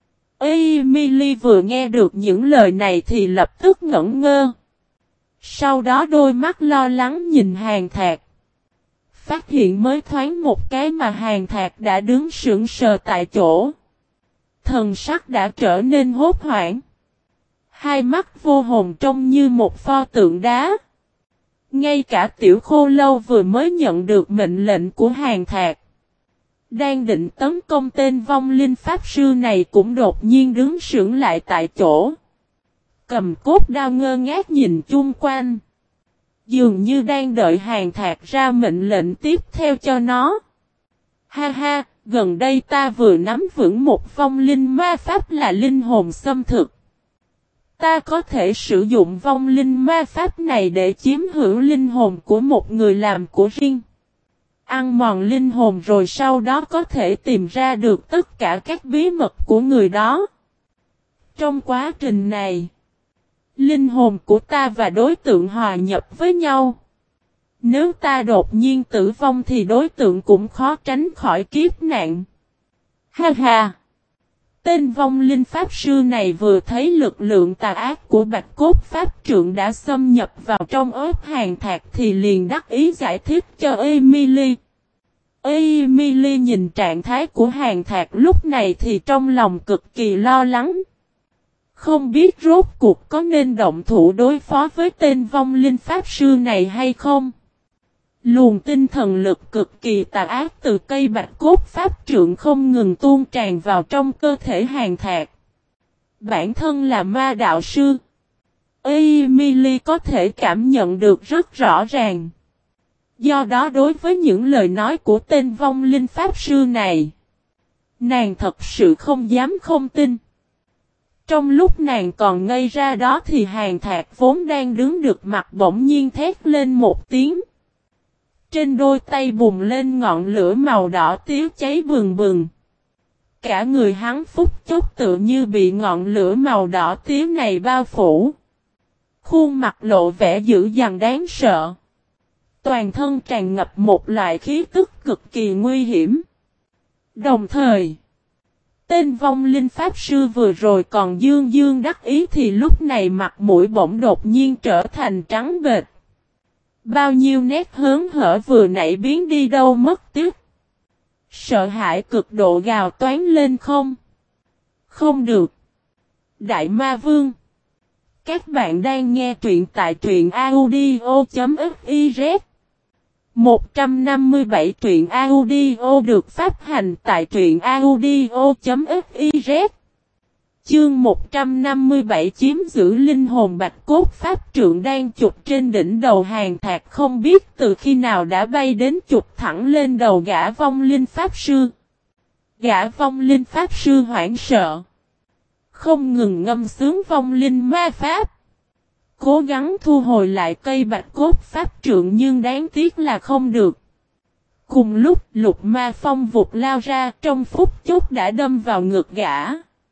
Emily vừa nghe được những lời này thì lập tức ngẩn ngơ. Sau đó đôi mắt lo lắng nhìn Hàn Thạc. Phát hiện mới thoáng một cái mà Hàn Thạc đã đứng sững sờ tại chỗ. Thần sắc đã trở nên hốt hoảng. Hai mắt vô hồn trông như một pho tượng đá. Ngay cả tiểu khô lâu vừa mới nhận được mệnh lệnh của Hàn Thạc. Đang định tấn công tên vong linh pháp sư này cũng đột nhiên đứng sững lại tại chỗ. Cầm cốt đao ngơ ngác nhìn chung quanh. Dường như đang đợi Hàn Thạc ra mệnh lệnh tiếp theo cho nó. Ha ha, gần đây ta vừa nắm vững một vong linh ma pháp là linh hồn xâm thực. Ta có thể sử dụng vong linh ma pháp này để chiếm hữu linh hồn của một người làm của riêng. Ăn mòn linh hồn rồi sau đó có thể tìm ra được tất cả các bí mật của người đó. Trong quá trình này, linh hồn của ta và đối tượng hòa nhập với nhau. Nếu ta đột nhiên tử vong thì đối tượng cũng khó tránh khỏi kiếp nạn. Ha ha! Tên vong linh pháp sư này vừa thấy lực lượng tà ác của bạch cốt pháp trượng đã xâm nhập vào trong ớt Hàn Thạc thì liền đắc ý giải thích cho Emily. Emily nhìn trạng thái của Hàn Thạc lúc này thì trong lòng cực kỳ lo lắng. Không biết rốt cuộc có nên động thủ đối phó với tên vong linh pháp sư này hay không? Luồng tinh thần lực cực kỳ tà ác từ cây bạch cốt pháp trượng không ngừng tuôn tràn vào trong cơ thể Hàn Thạc. Bản thân là ma đạo sư. Emily có thể cảm nhận được rất rõ ràng. Do đó đối với những lời nói của tên vong linh pháp sư này, nàng thật sự không dám không tin. Trong lúc nàng còn ngây ra đó thì Hàn Thạc vốn đang đứng được mặt bỗng nhiên thét lên một tiếng. Trên đôi tay bùng lên ngọn lửa màu đỏ tía cháy bừng bừng. Cả người hắn phút chốc tự như bị ngọn lửa màu đỏ tía này bao phủ. Khuôn mặt lộ vẻ dữ dằn đáng sợ. Toàn thân tràn ngập một loại khí tức cực kỳ nguy hiểm. Đồng thời, tên vong linh pháp sư vừa rồi còn dương dương đắc ý thì lúc này mặt mũi bỗng đột nhiên trở thành trắng bệch. Bao nhiêu nét hớn hở vừa nãy biến đi đâu mất tiếc. Sợ hãi cực độ gào toán lên không. Không được. Đại Ma Vương. Các bạn đang nghe truyện tại truyện audio.fiz 157 truyện audio được phát hành tại truyện audio.fiz. Chương 157 chiếm giữ linh hồn bạch cốt pháp trượng đang chụp trên đỉnh đầu Hàn Thạc không biết từ khi nào đã bay đến chụp thẳng lên đầu gã vong linh pháp sư. Gã vong linh pháp sư hoảng sợ. Không ngừng ngâm sướng vong linh ma pháp. Cố gắng thu hồi lại cây bạch cốt pháp trượng nhưng đáng tiếc là không được. Cùng lúc lục ma phong vụt lao ra trong phút chốc đã đâm vào ngực gã.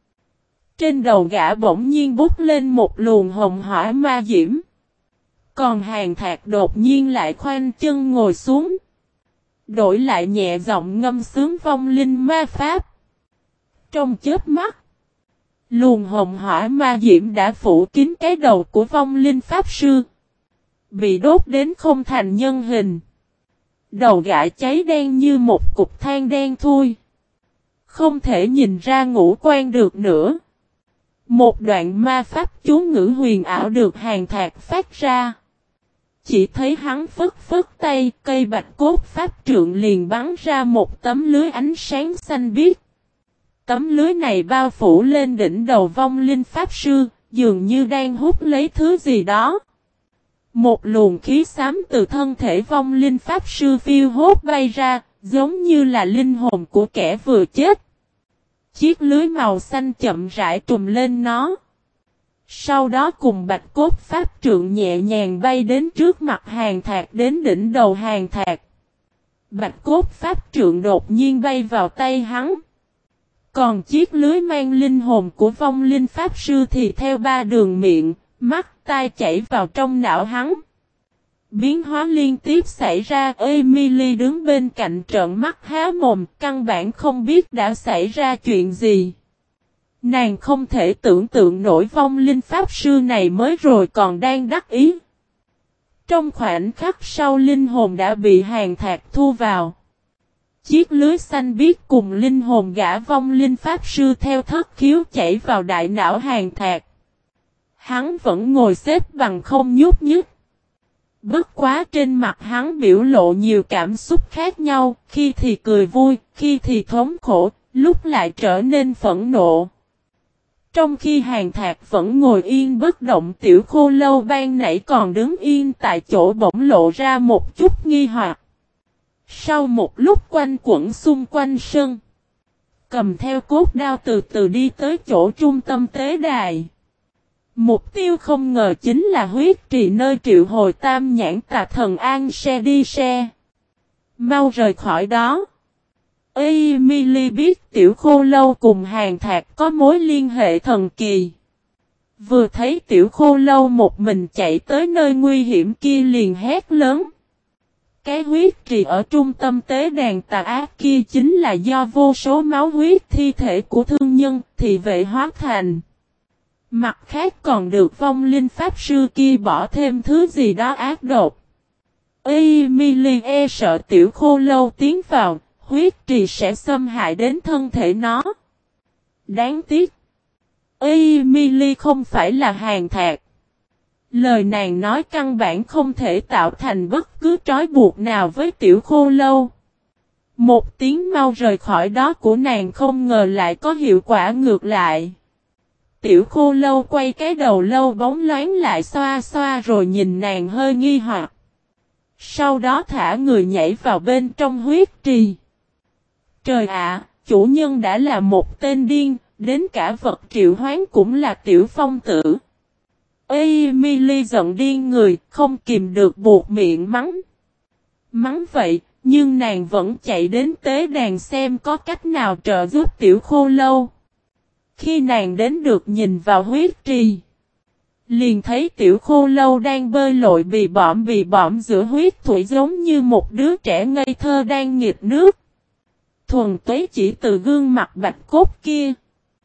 Trên đầu gã bỗng nhiên bút lên một luồng hồng hỏa ma diễm. Còn Hàn Thạc đột nhiên lại khoanh chân ngồi xuống. Đổi lại nhẹ giọng ngâm sướng vong linh ma pháp. Trong chớp mắt, luồng hồng hỏa ma diễm đã phủ kín cái đầu của vong linh pháp sư. Bị đốt đến không thành nhân hình. Đầu gã cháy đen như một cục than đen thui. Không thể nhìn ra ngũ quan được nữa. Một đoạn ma pháp chú ngữ huyền ảo được Hàn Thạc phát ra. Chỉ thấy hắn phất phất tay, cây bạch cốt pháp trượng liền bắn ra một tấm lưới ánh sáng xanh biếc. Tấm lưới này bao phủ lên đỉnh đầu vong linh pháp sư, dường như đang hút lấy thứ gì đó. Một luồng khí xám từ thân thể vong linh pháp sư phiêu hốt bay ra, giống như là linh hồn của kẻ vừa chết. Chiếc lưới màu xanh chậm rãi trùm lên nó. Sau đó cùng bạch cốt pháp trượng nhẹ nhàng bay đến trước mặt Hàn Thạc đến đỉnh đầu Hàn Thạc. Bạch cốt pháp trượng đột nhiên bay vào tay hắn. Còn chiếc lưới mang linh hồn của vong linh pháp sư thì theo ba đường miệng, mắt, tai chảy vào trong não hắn. Biến hóa liên tiếp xảy ra, Emily đứng bên cạnh trợn mắt há mồm, căn bản không biết đã xảy ra chuyện gì. Nàng không thể tưởng tượng nổi vong linh pháp sư này mới rồi còn đang đắc ý. Trong khoảnh khắc sau linh hồn đã bị Hàn Thạc thu vào. Chiếc lưới xanh biếc cùng linh hồn gã vong linh pháp sư theo thất khiếu chảy vào đại não Hàn Thạc. Hắn vẫn ngồi xếp bằng không nhúc nhích. Bất quá trên mặt hắn biểu lộ nhiều cảm xúc khác nhau, khi thì cười vui, khi thì thống khổ, lúc lại trở nên phẫn nộ. Trong khi Hàn Thạc vẫn ngồi yên bất động, Tiểu Khô Lâu ban nãy còn đứng yên tại chỗ bỗng lộ ra một chút nghi hoặc. Sau một lúc quanh quẩn xung quanh sân, cầm theo cốt đao từ từ đi tới chỗ trung tâm tế đài. Mục tiêu không ngờ chính là huyết trì nơi triệu hồi tam nhãn tà thần An Se đi Se. Mau rời khỏi đó. Emily biết Tiểu Khô Lâu cùng Hàn Thạc có mối liên hệ thần kỳ. Vừa thấy Tiểu Khô Lâu một mình chạy tới nơi nguy hiểm kia liền hét lớn. Cái huyết trì ở trung tâm tế đàn tà ác kia chính là do vô số máu huyết thi thể của thương nhân thị vệ hóa thành. Mặt khác còn được vong linh pháp sư kia bỏ thêm thứ gì đó ác độc. Emily e sợ Tiểu Khô Lâu tiến vào, huyết trì sẽ xâm hại đến thân thể nó. Đáng tiếc, Emily không phải là Hàn Thạc. Lời nàng nói căn bản không thể tạo thành bất cứ trói buộc nào với Tiểu Khô Lâu. Một tiếng mau rời khỏi đó của nàng không ngờ lại có hiệu quả ngược lại. Tiểu Khô Lâu quay cái đầu lâu bóng loáng lại xoa xoa rồi nhìn nàng hơi nghi hoặc. Sau đó thả người nhảy vào bên trong huyết trì. Trời ạ, chủ nhân đã là một tên điên, đến cả vật triệu hoán cũng là tiểu phong tử. Emily giận điên người, không kìm được buột miệng mắng. Mắng vậy, nhưng nàng vẫn chạy đến tế đàn xem có cách nào trợ giúp tiểu khô lâu. Khi nàng đến được nhìn vào huyết trì, liền thấy tiểu khô lâu đang bơi lội bị bõm giữa huyết thủy giống như một đứa trẻ ngây thơ đang nghịch nước. Thuần túy chỉ từ gương mặt bạch cốt kia.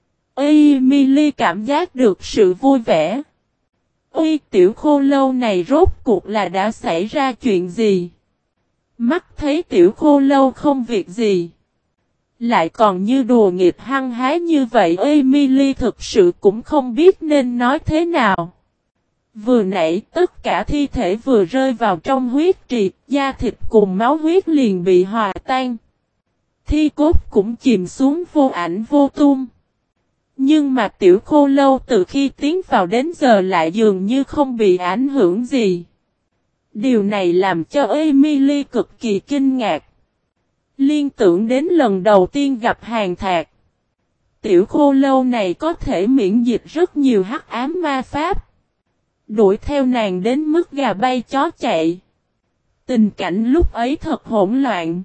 Emily cảm giác được sự vui vẻ. Ôi, tiểu khô lâu này rốt cuộc là đã xảy ra chuyện gì? Mắt thấy tiểu khô lâu không việc gì, lại còn như đùa nghịch hăng hái như vậy, Emily thực sự cũng không biết nên nói thế nào. Vừa nãy tất cả thi thể vừa rơi vào trong huyết trì, da thịt cùng máu huyết liền bị hòa tan. Thi cốt cũng chìm xuống vô ảnh vô tung. Nhưng mà tiểu khô lâu từ khi tiến vào đến giờ lại dường như không bị ảnh hưởng gì. Điều này làm cho Emily cực kỳ kinh ngạc. Liên tưởng đến lần đầu tiên gặp Hàn Thạc. Tiểu khô lâu này có thể miễn dịch rất nhiều hắc ám ma pháp. Đuổi theo nàng đến mức gà bay chó chạy. Tình cảnh lúc ấy thật hỗn loạn.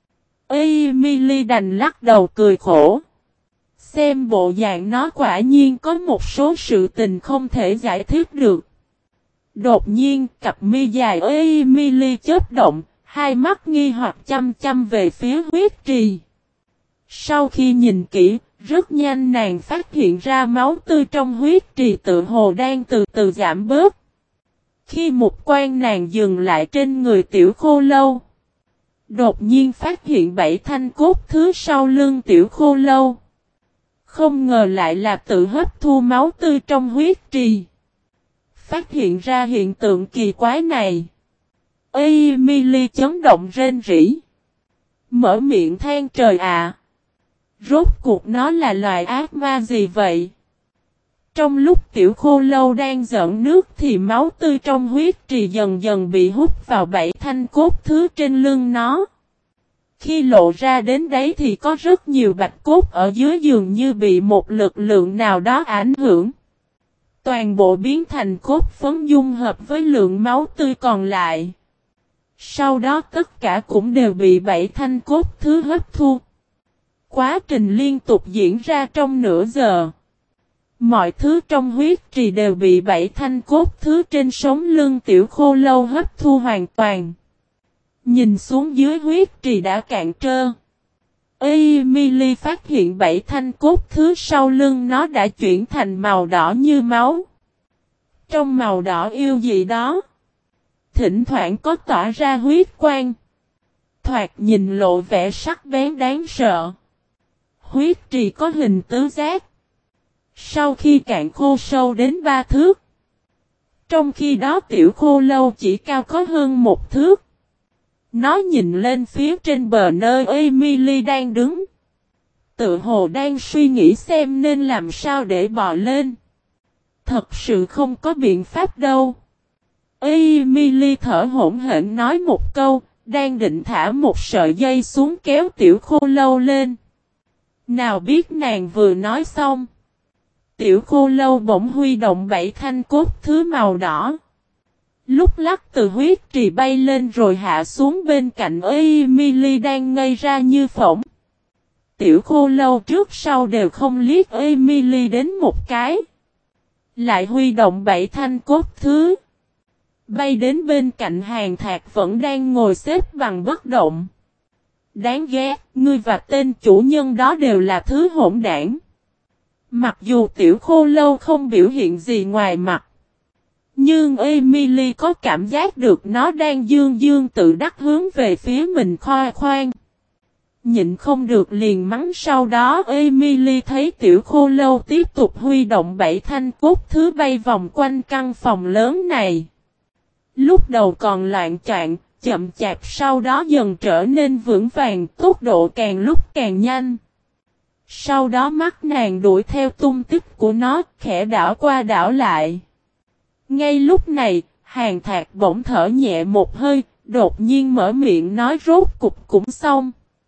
Emily đành lắc đầu cười khổ. Xem bộ dạng nó quả nhiên có một số sự tình không thể giải thích được. Đột nhiên cặp mi dài Emily chớp động, hai mắt nghi hoặc chăm chăm về phía huyết trì. Sau khi nhìn kỹ, rất nhanh nàng phát hiện ra máu tươi trong huyết trì tự hồ đang từ từ giảm bớt. Khi mục quan nàng dừng lại trên người tiểu khô lâu, đột nhiên phát hiện 7 thanh cốt thứ sau lưng tiểu khô lâu. Không ngờ lại là tự hấp thu máu tươi trong huyết trì. Phát hiện ra hiện tượng kỳ quái này, Emily chấn động rên rỉ. Mở miệng than trời ạ. Rốt cuộc nó là loài ác ma gì vậy? Trong lúc tiểu khô lâu đang giỡn nước thì máu tươi trong huyết trì dần dần bị hút vào 7 thanh cốt thứ trên lưng nó. Khi lộ ra đến đấy thì có rất nhiều bạch cốt ở dưới dường như bị một lực lượng nào đó ảnh hưởng. Toàn bộ biến thành cốt phấn dung hợp với lượng máu tươi còn lại. Sau đó tất cả cũng đều bị 7 thanh cốt thứ hấp thu. Quá trình liên tục diễn ra trong nửa giờ. Mọi thứ trong huyết trì đều bị 7 thanh cốt thứ trên sống lưng tiểu khô lâu hấp thu hoàn toàn. Nhìn xuống dưới huyết trì đã cạn trơ. Emily phát hiện 7 thanh cốt thứ sau lưng nó đã chuyển thành màu đỏ như máu. Trong màu đỏ yêu dị đó, thỉnh thoảng có tỏa ra huyết quang. Thoạt nhìn lộ vẻ sắc bén đáng sợ. Huyết trì có hình tứ giác. Sau khi cạn khô sâu đến 3 thước. Trong khi đó tiểu khô lâu chỉ cao có hơn 1 thước. Nó nhìn lên phía trên bờ nơi Emily đang đứng. Tự hồ đang suy nghĩ xem nên làm sao để bò lên. Thật sự không có biện pháp đâu. Emily thở hổn hển nói một câu, đang định thả một sợi dây xuống kéo tiểu khô lâu lên. Nào biết nàng vừa nói xong. Tiểu khô lâu bỗng huy động 7 thanh cốt thứ màu đỏ. Lúc lắc từ huyết trì bay lên rồi hạ xuống bên cạnh Emily đang ngây ra như phỗng. Tiểu khô lâu trước sau đều không liếc Emily đến một cái. Lại huy động 7 thanh cốt thứ. Bay đến bên cạnh Hàn Thạc vẫn đang ngồi xếp bằng bất động. Đáng ghét, ngươi và tên chủ nhân đó đều là thứ hỗn đảng. Mặc dù tiểu khô lâu không biểu hiện gì ngoài mặt. Nhưng Emily có cảm giác được nó đang dương dương tự đắc hướng về phía mình khoe khoang. Nhịn không được liền mắng, sau đó Emily thấy tiểu khô lâu tiếp tục huy động 7 thanh cốt thứ bay vòng quanh căn phòng lớn này. Lúc đầu còn loạn choạng, chậm chạp, sau đó dần trở nên vững vàng, tốc độ càng lúc càng nhanh. Sau đó mắt nàng đuổi theo tung tích của nó, khẽ đảo qua đảo lại. Ngay lúc này, Hàn Thạc bỗng thở nhẹ một hơi, đột nhiên mở miệng nói rốt cục cũng xong.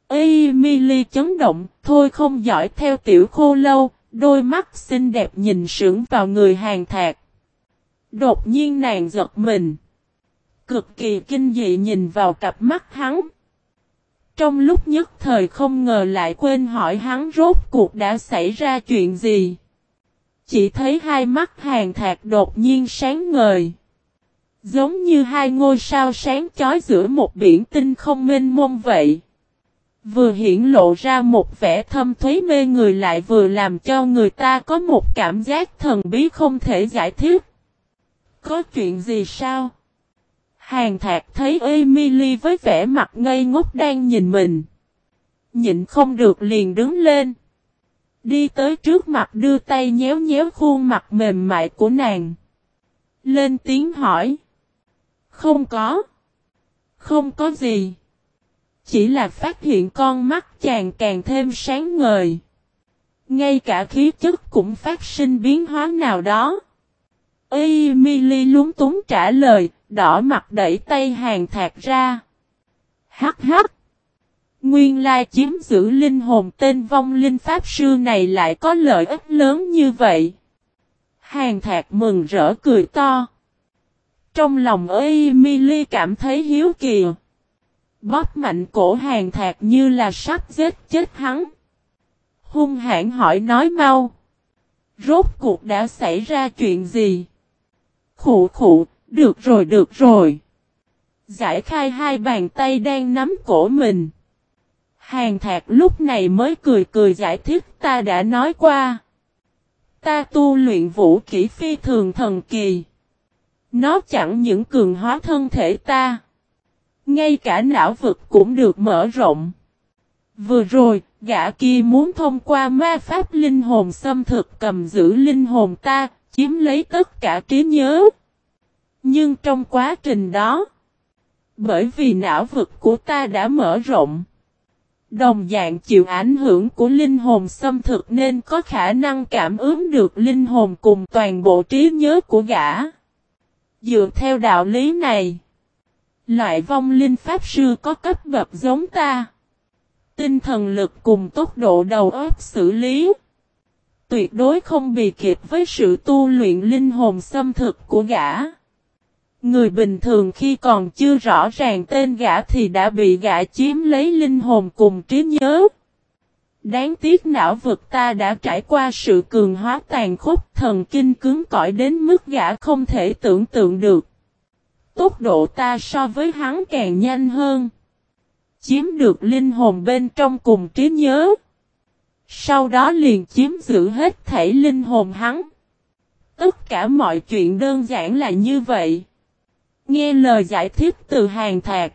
Emily chấn động, thôi không dõi theo Tiểu Khô Lâu, đôi mắt xinh đẹp nhìn sững vào người Hàn Thạc. Đột nhiên nàng giật mình. Cực kỳ kinh dị nhìn vào cặp mắt hắn. Trong lúc nhất thời không ngờ lại quên hỏi hắn rốt cuộc đã xảy ra chuyện gì. Chỉ thấy hai mắt Hàn Thạc đột nhiên sáng ngời. Giống như hai ngôi sao sáng chói giữa một biển tinh không mênh mông vậy. Vừa hiển lộ ra một vẻ thâm thúy mê người lại vừa làm cho người ta có một cảm giác thần bí không thể giải thích. Có chuyện gì sao? Hàn Thạc thấy Emily với vẻ mặt ngây ngốc đang nhìn mình. Nhịn không được liền đứng lên. Đi tới trước mặt đưa tay nhéo nhéo khuôn mặt mềm mại của nàng. Lên tiếng hỏi. Không có. Không có gì. Chỉ là phát hiện con mắt chàng càng thêm sáng ngời. Ngay cả khí chất cũng phát sinh biến hóa nào đó. Emily lúng túng trả lời, đỏ mặt đẩy tay Hàn Thạc ra. Hắc hắc. Nguyên lai chiếm giữ linh hồn tên vong linh pháp sư này lại có lợi ích lớn như vậy. Hàn Thạc mừng rỡ cười to. Trong lòng Emily cảm thấy hiếu kỳ. Bóp mạnh cổ Hàn Thạc như là sắp giết chết hắn. Hung hãn hỏi nói mau. Rốt cuộc đã xảy ra chuyện gì? Khụ khụ, được rồi được rồi. Giải khai hai bàn tay đang nắm cổ mình. Hàn Thạc lúc này mới cười cười giải thích ta đã nói qua. Ta tu luyện vũ kỹ phi thường thần kỳ. Nó chẳng những cường hóa thân thể ta. Ngay cả não vực cũng được mở rộng. Vừa rồi, gã kia muốn thông qua ma pháp linh hồn xâm thực cầm giữ linh hồn ta, chiếm lấy tất cả trí nhớ. Nhưng trong quá trình đó, bởi vì não vực của ta đã mở rộng, đồng dạng chịu ảnh hưởng của linh hồn xâm thực nên có khả năng cảm ứng được linh hồn cùng toàn bộ trí nhớ của gã. Dựa theo đạo lý này, loại vong linh pháp sư có cấp bậc giống ta, tinh thần lực cùng tốc độ đầu óc xử lý, tuyệt đối không bị kịp với sự tu luyện linh hồn xâm thực của gã. Người bình thường khi còn chưa rõ ràng tên gã thì đã bị gã chiếm lấy linh hồn cùng trí nhớ. Đáng tiếc não vực ta đã trải qua sự cường hóa tàn khốc, thần kinh cứng cỏi đến mức gã không thể tưởng tượng được. Tốc độ ta so với hắn càng nhanh hơn. Chiếm được linh hồn bên trong cùng trí nhớ. Sau đó liền chiếm giữ hết thảy linh hồn hắn. Tất cả mọi chuyện đơn giản là như vậy. Nghe lời giải thích từ Hàn Thạc,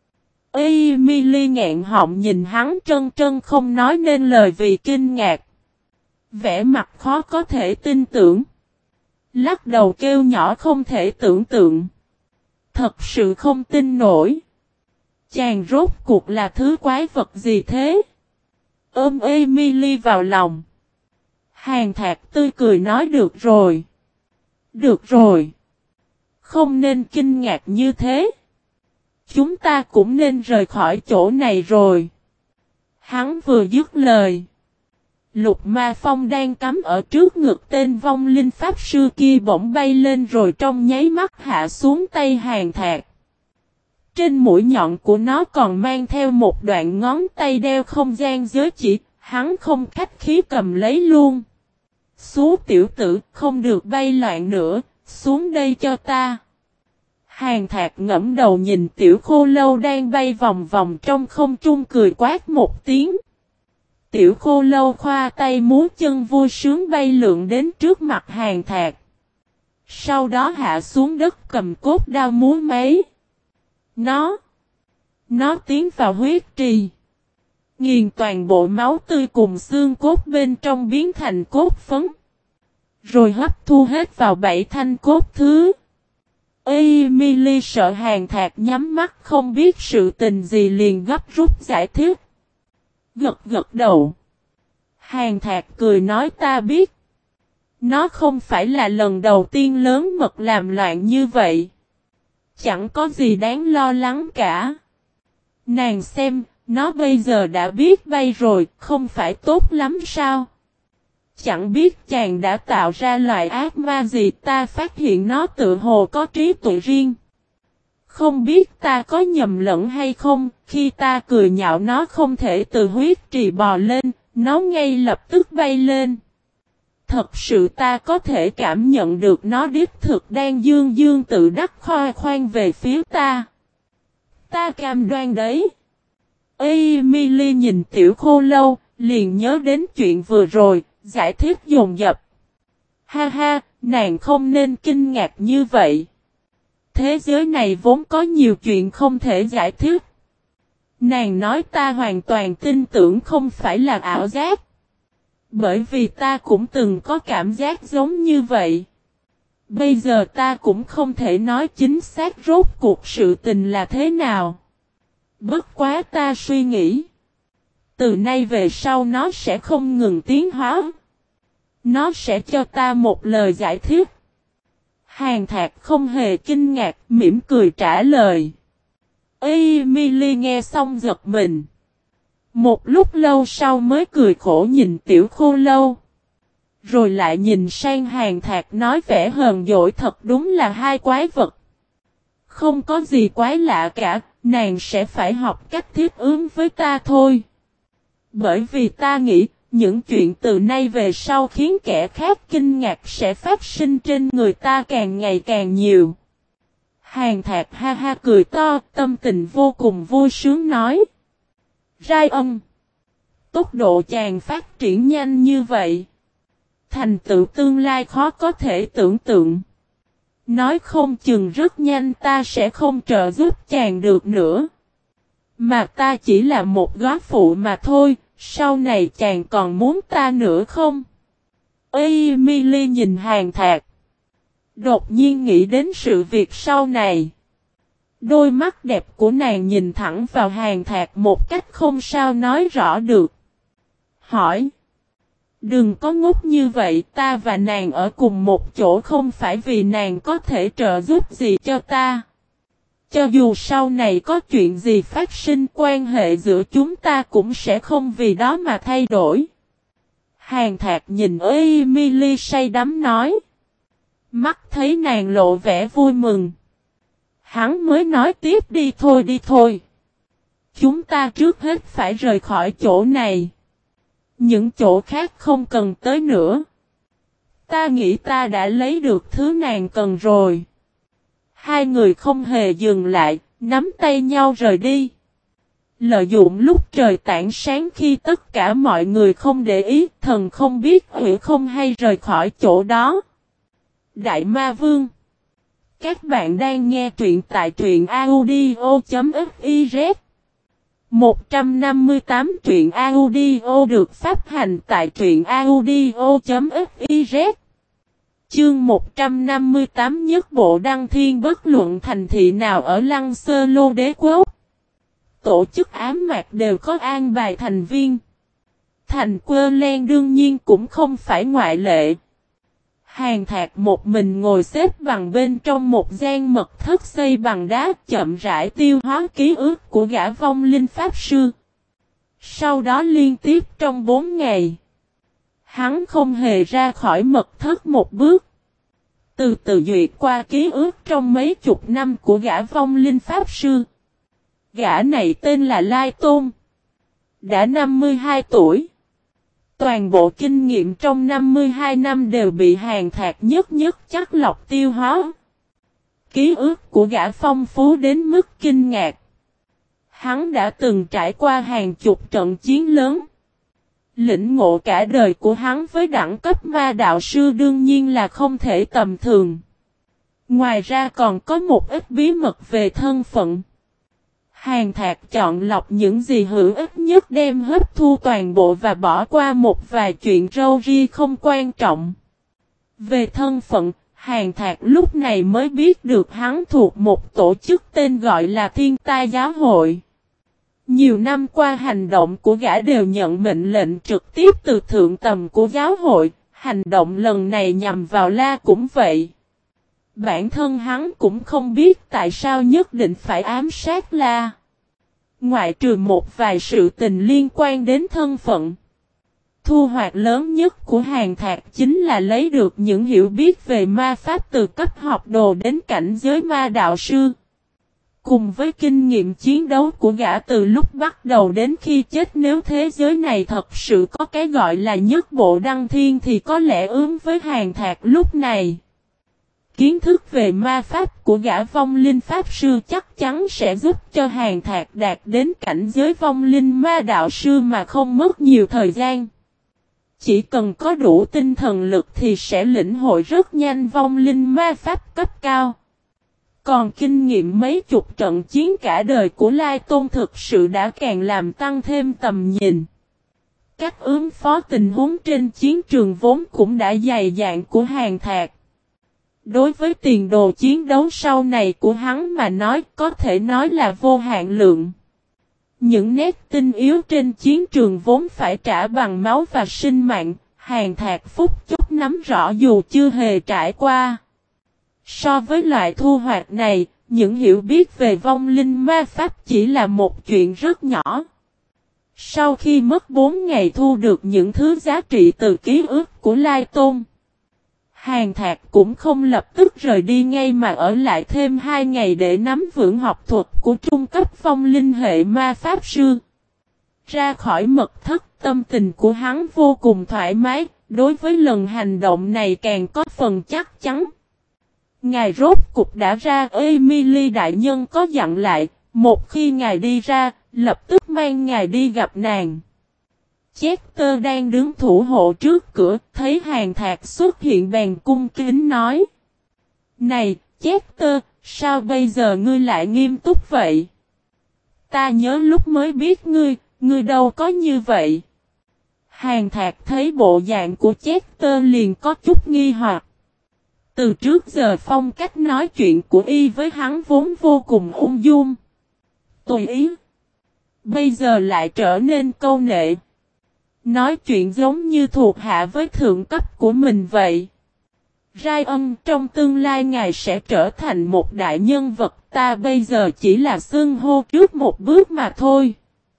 Emily nghẹn họng nhìn hắn trân trân không nói nên lời vì kinh ngạc. Vẻ mặt khó có thể tin tưởng. Lắc đầu kêu nhỏ không thể tưởng tượng. Thật sự không tin nổi. Chàng rốt cuộc là thứ quái vật gì thế? Ôm Emily vào lòng. Hàn Thạc tươi cười nói được rồi. Được rồi. Không nên kinh ngạc như thế. Chúng ta cũng nên rời khỏi chỗ này rồi. Hắn vừa dứt lời. Lục Ma Phong đang cắm ở trước ngực tên vong linh pháp sư kia bỗng bay lên rồi trong nháy mắt hạ xuống tay Hàn Thạc. Trên mũi nhọn của nó còn mang theo một đoạn ngón tay đeo không gian giới chỉ, hắn không khách khí cầm lấy luôn. Xú tiểu tử, không được bay loạn nữa, xuống đây cho ta. Hàn Thạc ngẫm đầu nhìn Tiểu Khô Lâu đang bay vòng vòng trong không trung cười quát một tiếng. Tiểu Khô Lâu khoa tay múa chân vui sướng bay lượn đến trước mặt Hàn Thạc. Sau đó hạ xuống đất cầm cốt đao múa máy. Nó tiến vào huyết trì. Nghiền toàn bộ máu tươi cùng xương cốt bên trong biến thành cốt phấn. Rồi hấp thu hết vào 7 thanh cốt thứ. Emily sợ Hàn Thạc nhắm mắt không biết sự tình gì liền gấp rút giải thích. Gật gật đầu. Hàn Thạc cười nói ta biết. Nó không phải là lần đầu tiên lớn mật làm loạn như vậy. Chẳng có gì đáng lo lắng cả. Nàng xem, nó bây giờ đã biết bay rồi, không phải tốt lắm sao? Chẳng biết chàng đã tạo ra loại ác ma gì, ta phát hiện nó tự hồ có trí tuệ riêng. Không biết ta có nhầm lẫn hay không, khi ta cười nhạo nó không thể từ huyết trì bò lên, nó ngay lập tức bay lên. Thật sự ta có thể cảm nhận được nó đích thực đang dương dương tự đắc khoe khoang về phía ta. Ta cam đoan đấy. Emily nhìn tiểu khô lâu, liền nhớ đến chuyện vừa rồi, giải thích dồn dập. Ha ha, nàng không nên kinh ngạc như vậy. Thế giới này vốn có nhiều chuyện không thể giải thích. Nàng nói ta hoàn toàn tin tưởng không phải là ảo giác. Bởi vì ta cũng từng có cảm giác giống như vậy. Bây giờ ta cũng không thể nói chính xác rốt cuộc sự tình là thế nào. Bất quá ta suy nghĩ. Từ nay về sau nó sẽ không ngừng tiến hóa. Nó sẽ cho ta một lời giải thích. Hàn Thạc không hề kinh ngạc, mỉm cười trả lời. Emily nghe xong giật mình. Một lúc lâu sau mới cười khổ nhìn tiểu khô lâu. Rồi lại nhìn sang Hàn Thạc nói vẻ hờn dỗi, thật đúng là hai quái vật. Không có gì quái lạ cả, nàng sẽ phải học cách thiết ứng với ta thôi. Bởi vì ta nghĩ, những chuyện từ nay về sau khiến kẻ khác kinh ngạc sẽ phát sinh trên người ta càng ngày càng nhiều. Hàn Thạc ha ha cười to, tâm tình vô cùng vui sướng nói. Ryan, tốc độ chàng phát triển nhanh như vậy. Thành tựu tương lai khó có thể tưởng tượng. Nói không chừng rất nhanh ta sẽ không trợ giúp chàng được nữa. Mà ta chỉ là một góa phụ mà thôi, sau này chàng còn muốn ta nữa không? Emily nhìn Hàn Thạc. Đột nhiên nghĩ đến sự việc sau này. Đôi mắt đẹp của nàng nhìn thẳng vào Hàn Thạc một cách không sao nói rõ được. Hỏi. Đừng có ngốc như vậy, ta và nàng ở cùng một chỗ không phải vì nàng có thể trợ giúp gì cho ta. Cho dù sau này có chuyện gì phát sinh, quan hệ giữa chúng ta cũng sẽ không vì đó mà thay đổi. Hàn Thạc nhìn Emily say đắm nói. Mắt thấy nàng lộ vẻ vui mừng. Hắn mới nói tiếp, đi thôi. Chúng ta trước hết phải rời khỏi chỗ này. Những chỗ khác không cần tới nữa. Ta nghĩ ta đã lấy được thứ nàng cần rồi. Hai người không hề dừng lại, nắm tay nhau rời đi. Lợi dụng lúc trời tảng sáng khi tất cả mọi người không để ý, thần không biết hủy không hay rời khỏi chỗ đó. Đại Ma Vương. Các bạn đang nghe truyện tại truyện audio.fiz. 158 truyện audio được phát hành tại truyện audio.fiz. Chương 158 nhất bộ đăng thiên, bất luận thành thị nào ở Lăng Sơ Lô Đế Quốc. Tổ chức ám mạc đều có an bài thành viên. Thành Quơ Len đương nhiên cũng không phải ngoại lệ. Hàn Thạc một mình ngồi xếp bằng bên trong một gian mật thất xây bằng đá, chậm rãi tiêu hóa ký ức của gã vong linh pháp sư. Sau đó liên tiếp trong 4 ngày, hắn không hề ra khỏi mật thất một bước. Từ từ duyệt qua ký ức trong mấy chục năm của gã vong linh pháp sư. Gã này tên là Lai Tôn. Đã 52 tuổi. Toàn bộ kinh nghiệm trong 52 năm đều bị Hàn Thạc nhất chắc lọc tiêu hóa. Ký ức của gã phong phú đến mức kinh ngạc. Hắn đã từng trải qua hàng chục trận chiến lớn. Lĩnh ngộ cả đời của hắn với đẳng cấp ma đạo sư đương nhiên là không thể tầm thường. Ngoài ra còn có một ít bí mật về thân phận. Hàn Thạc chọn lọc những gì hữu ích nhất, đem hấp thu toàn bộ và bỏ qua một vài chuyện râu ria không quan trọng. Về thân phận, Hàn Thạc lúc này mới biết được hắn thuộc một tổ chức tên gọi là Thiên Tai Giáo Hội. Nhiều năm qua hành động của gã đều nhận mệnh lệnh trực tiếp từ thượng tầng của giáo hội, hành động lần này nhằm vào La cũng vậy. Bản thân hắn cũng không biết tại sao nhất định phải ám sát La. Ngoại trừ một vài sự tình liên quan đến thân phận. Thu hoạch lớn nhất của Hàn Thạc chính là lấy được những hiểu biết về ma pháp từ cấp học đồ đến cảnh giới ma đạo sư. Cùng với kinh nghiệm chiến đấu của gã từ lúc bắt đầu đến khi chết, nếu thế giới này thật sự có cái gọi là nhất bộ đăng thiên thì có lẽ ứng với Hàn Thạc lúc này. Kiến thức về ma pháp của gã vong linh pháp sư chắc chắn sẽ giúp cho Hàn Thạc đạt đến cảnh giới vong linh ma đạo sư mà không mất nhiều thời gian. Chỉ cần có đủ tinh thần lực thì sẽ lĩnh hội rất nhanh vong linh ma pháp cấp cao. Còn kinh nghiệm mấy chục trận chiến cả đời của Lai Tôn thực sự đã càng làm tăng thêm tầm nhìn. Cách ứng phó tình huống trên chiến trường vốn cũng đã dày dạn của Hàn Thạc. Đối với tiền đồ chiến đấu sau này của hắn mà nói, có thể nói là vô hạn lượng. Những nét tinh yếu trên chiến trường vốn phải trả bằng máu và sinh mạng, Hàn Thạc phút chốc nắm rõ dù chưa hề trải qua. So với loại thu hoạch này, những hiểu biết về vong linh ma pháp chỉ là một chuyện rất nhỏ. Sau khi mất 4 ngày thu được những thứ giá trị từ ký ức của Lai Tôn, Hàn Thạc cũng không lập tức rời đi ngay mà ở lại thêm 2 ngày để nắm vững học thuật của trung cấp vong linh hệ ma pháp sư. Ra khỏi mật thất, tâm tình của hắn vô cùng thoải mái, đối với lần hành động này càng có phần chắc chắn. Ngài rốt cục đã ra, Emily đại nhân có dặn lại, một khi ngài đi ra, lập tức mang ngài đi gặp nàng. Chester đang đứng thủ hộ trước cửa, thấy Hàn Thạc xuất hiện bèn cung kính nói. Này, Chester, sao bây giờ ngươi lại nghiêm túc vậy? Ta nhớ lúc mới biết ngươi đâu có như vậy. Hàn Thạc thấy bộ dạng của Chester liền có chút nghi hoặc. Từ trước giờ phong cách nói chuyện của y với hắn vốn vô cùng ung dung, tùy ý. Bây giờ lại trở nên câu nệ. Nói chuyện giống như thuộc hạ với thượng cấp của mình vậy. Ryan, trong tương lai ngài sẽ trở thành một đại nhân vật, ta bây giờ chỉ là xưng hô trước một bước mà thôi.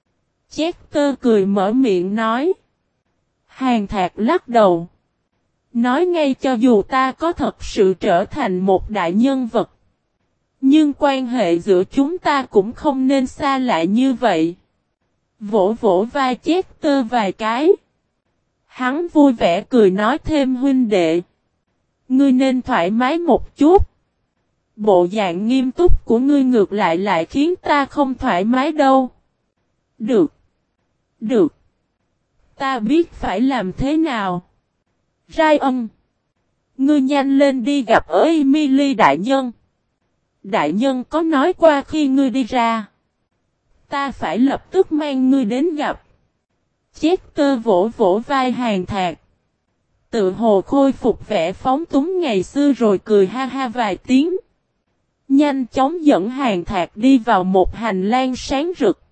Chester cười mở miệng nói. Hàn Thạc lắc đầu. Nói ngay cho dù ta có thật sự trở thành một đại nhân vật, nhưng quan hệ giữa chúng ta cũng không nên xa lạ như vậy. Vỗ vỗ vai Chester vài cái. Hắn vui vẻ cười nói thêm, huynh đệ, ngươi nên thoải mái một chút. Bộ dạng nghiêm túc của ngươi ngược lại khiến ta không thoải mái đâu. Được. Được. Ta biết phải làm thế nào. Ryan, ngươi nhanh lên đi gặp Emily đại nhân. Đại nhân có nói qua khi ngươi đi ra, ta phải lập tức mang ngươi đến gặp. Chester vỗ vỗ vai Hàn Thạc, tự hồ khôi phục vẻ phóng túng ngày xưa rồi cười ha ha vài tiếng. Nhanh chóng dẫn Hàn Thạc đi vào một hành lang sáng rực.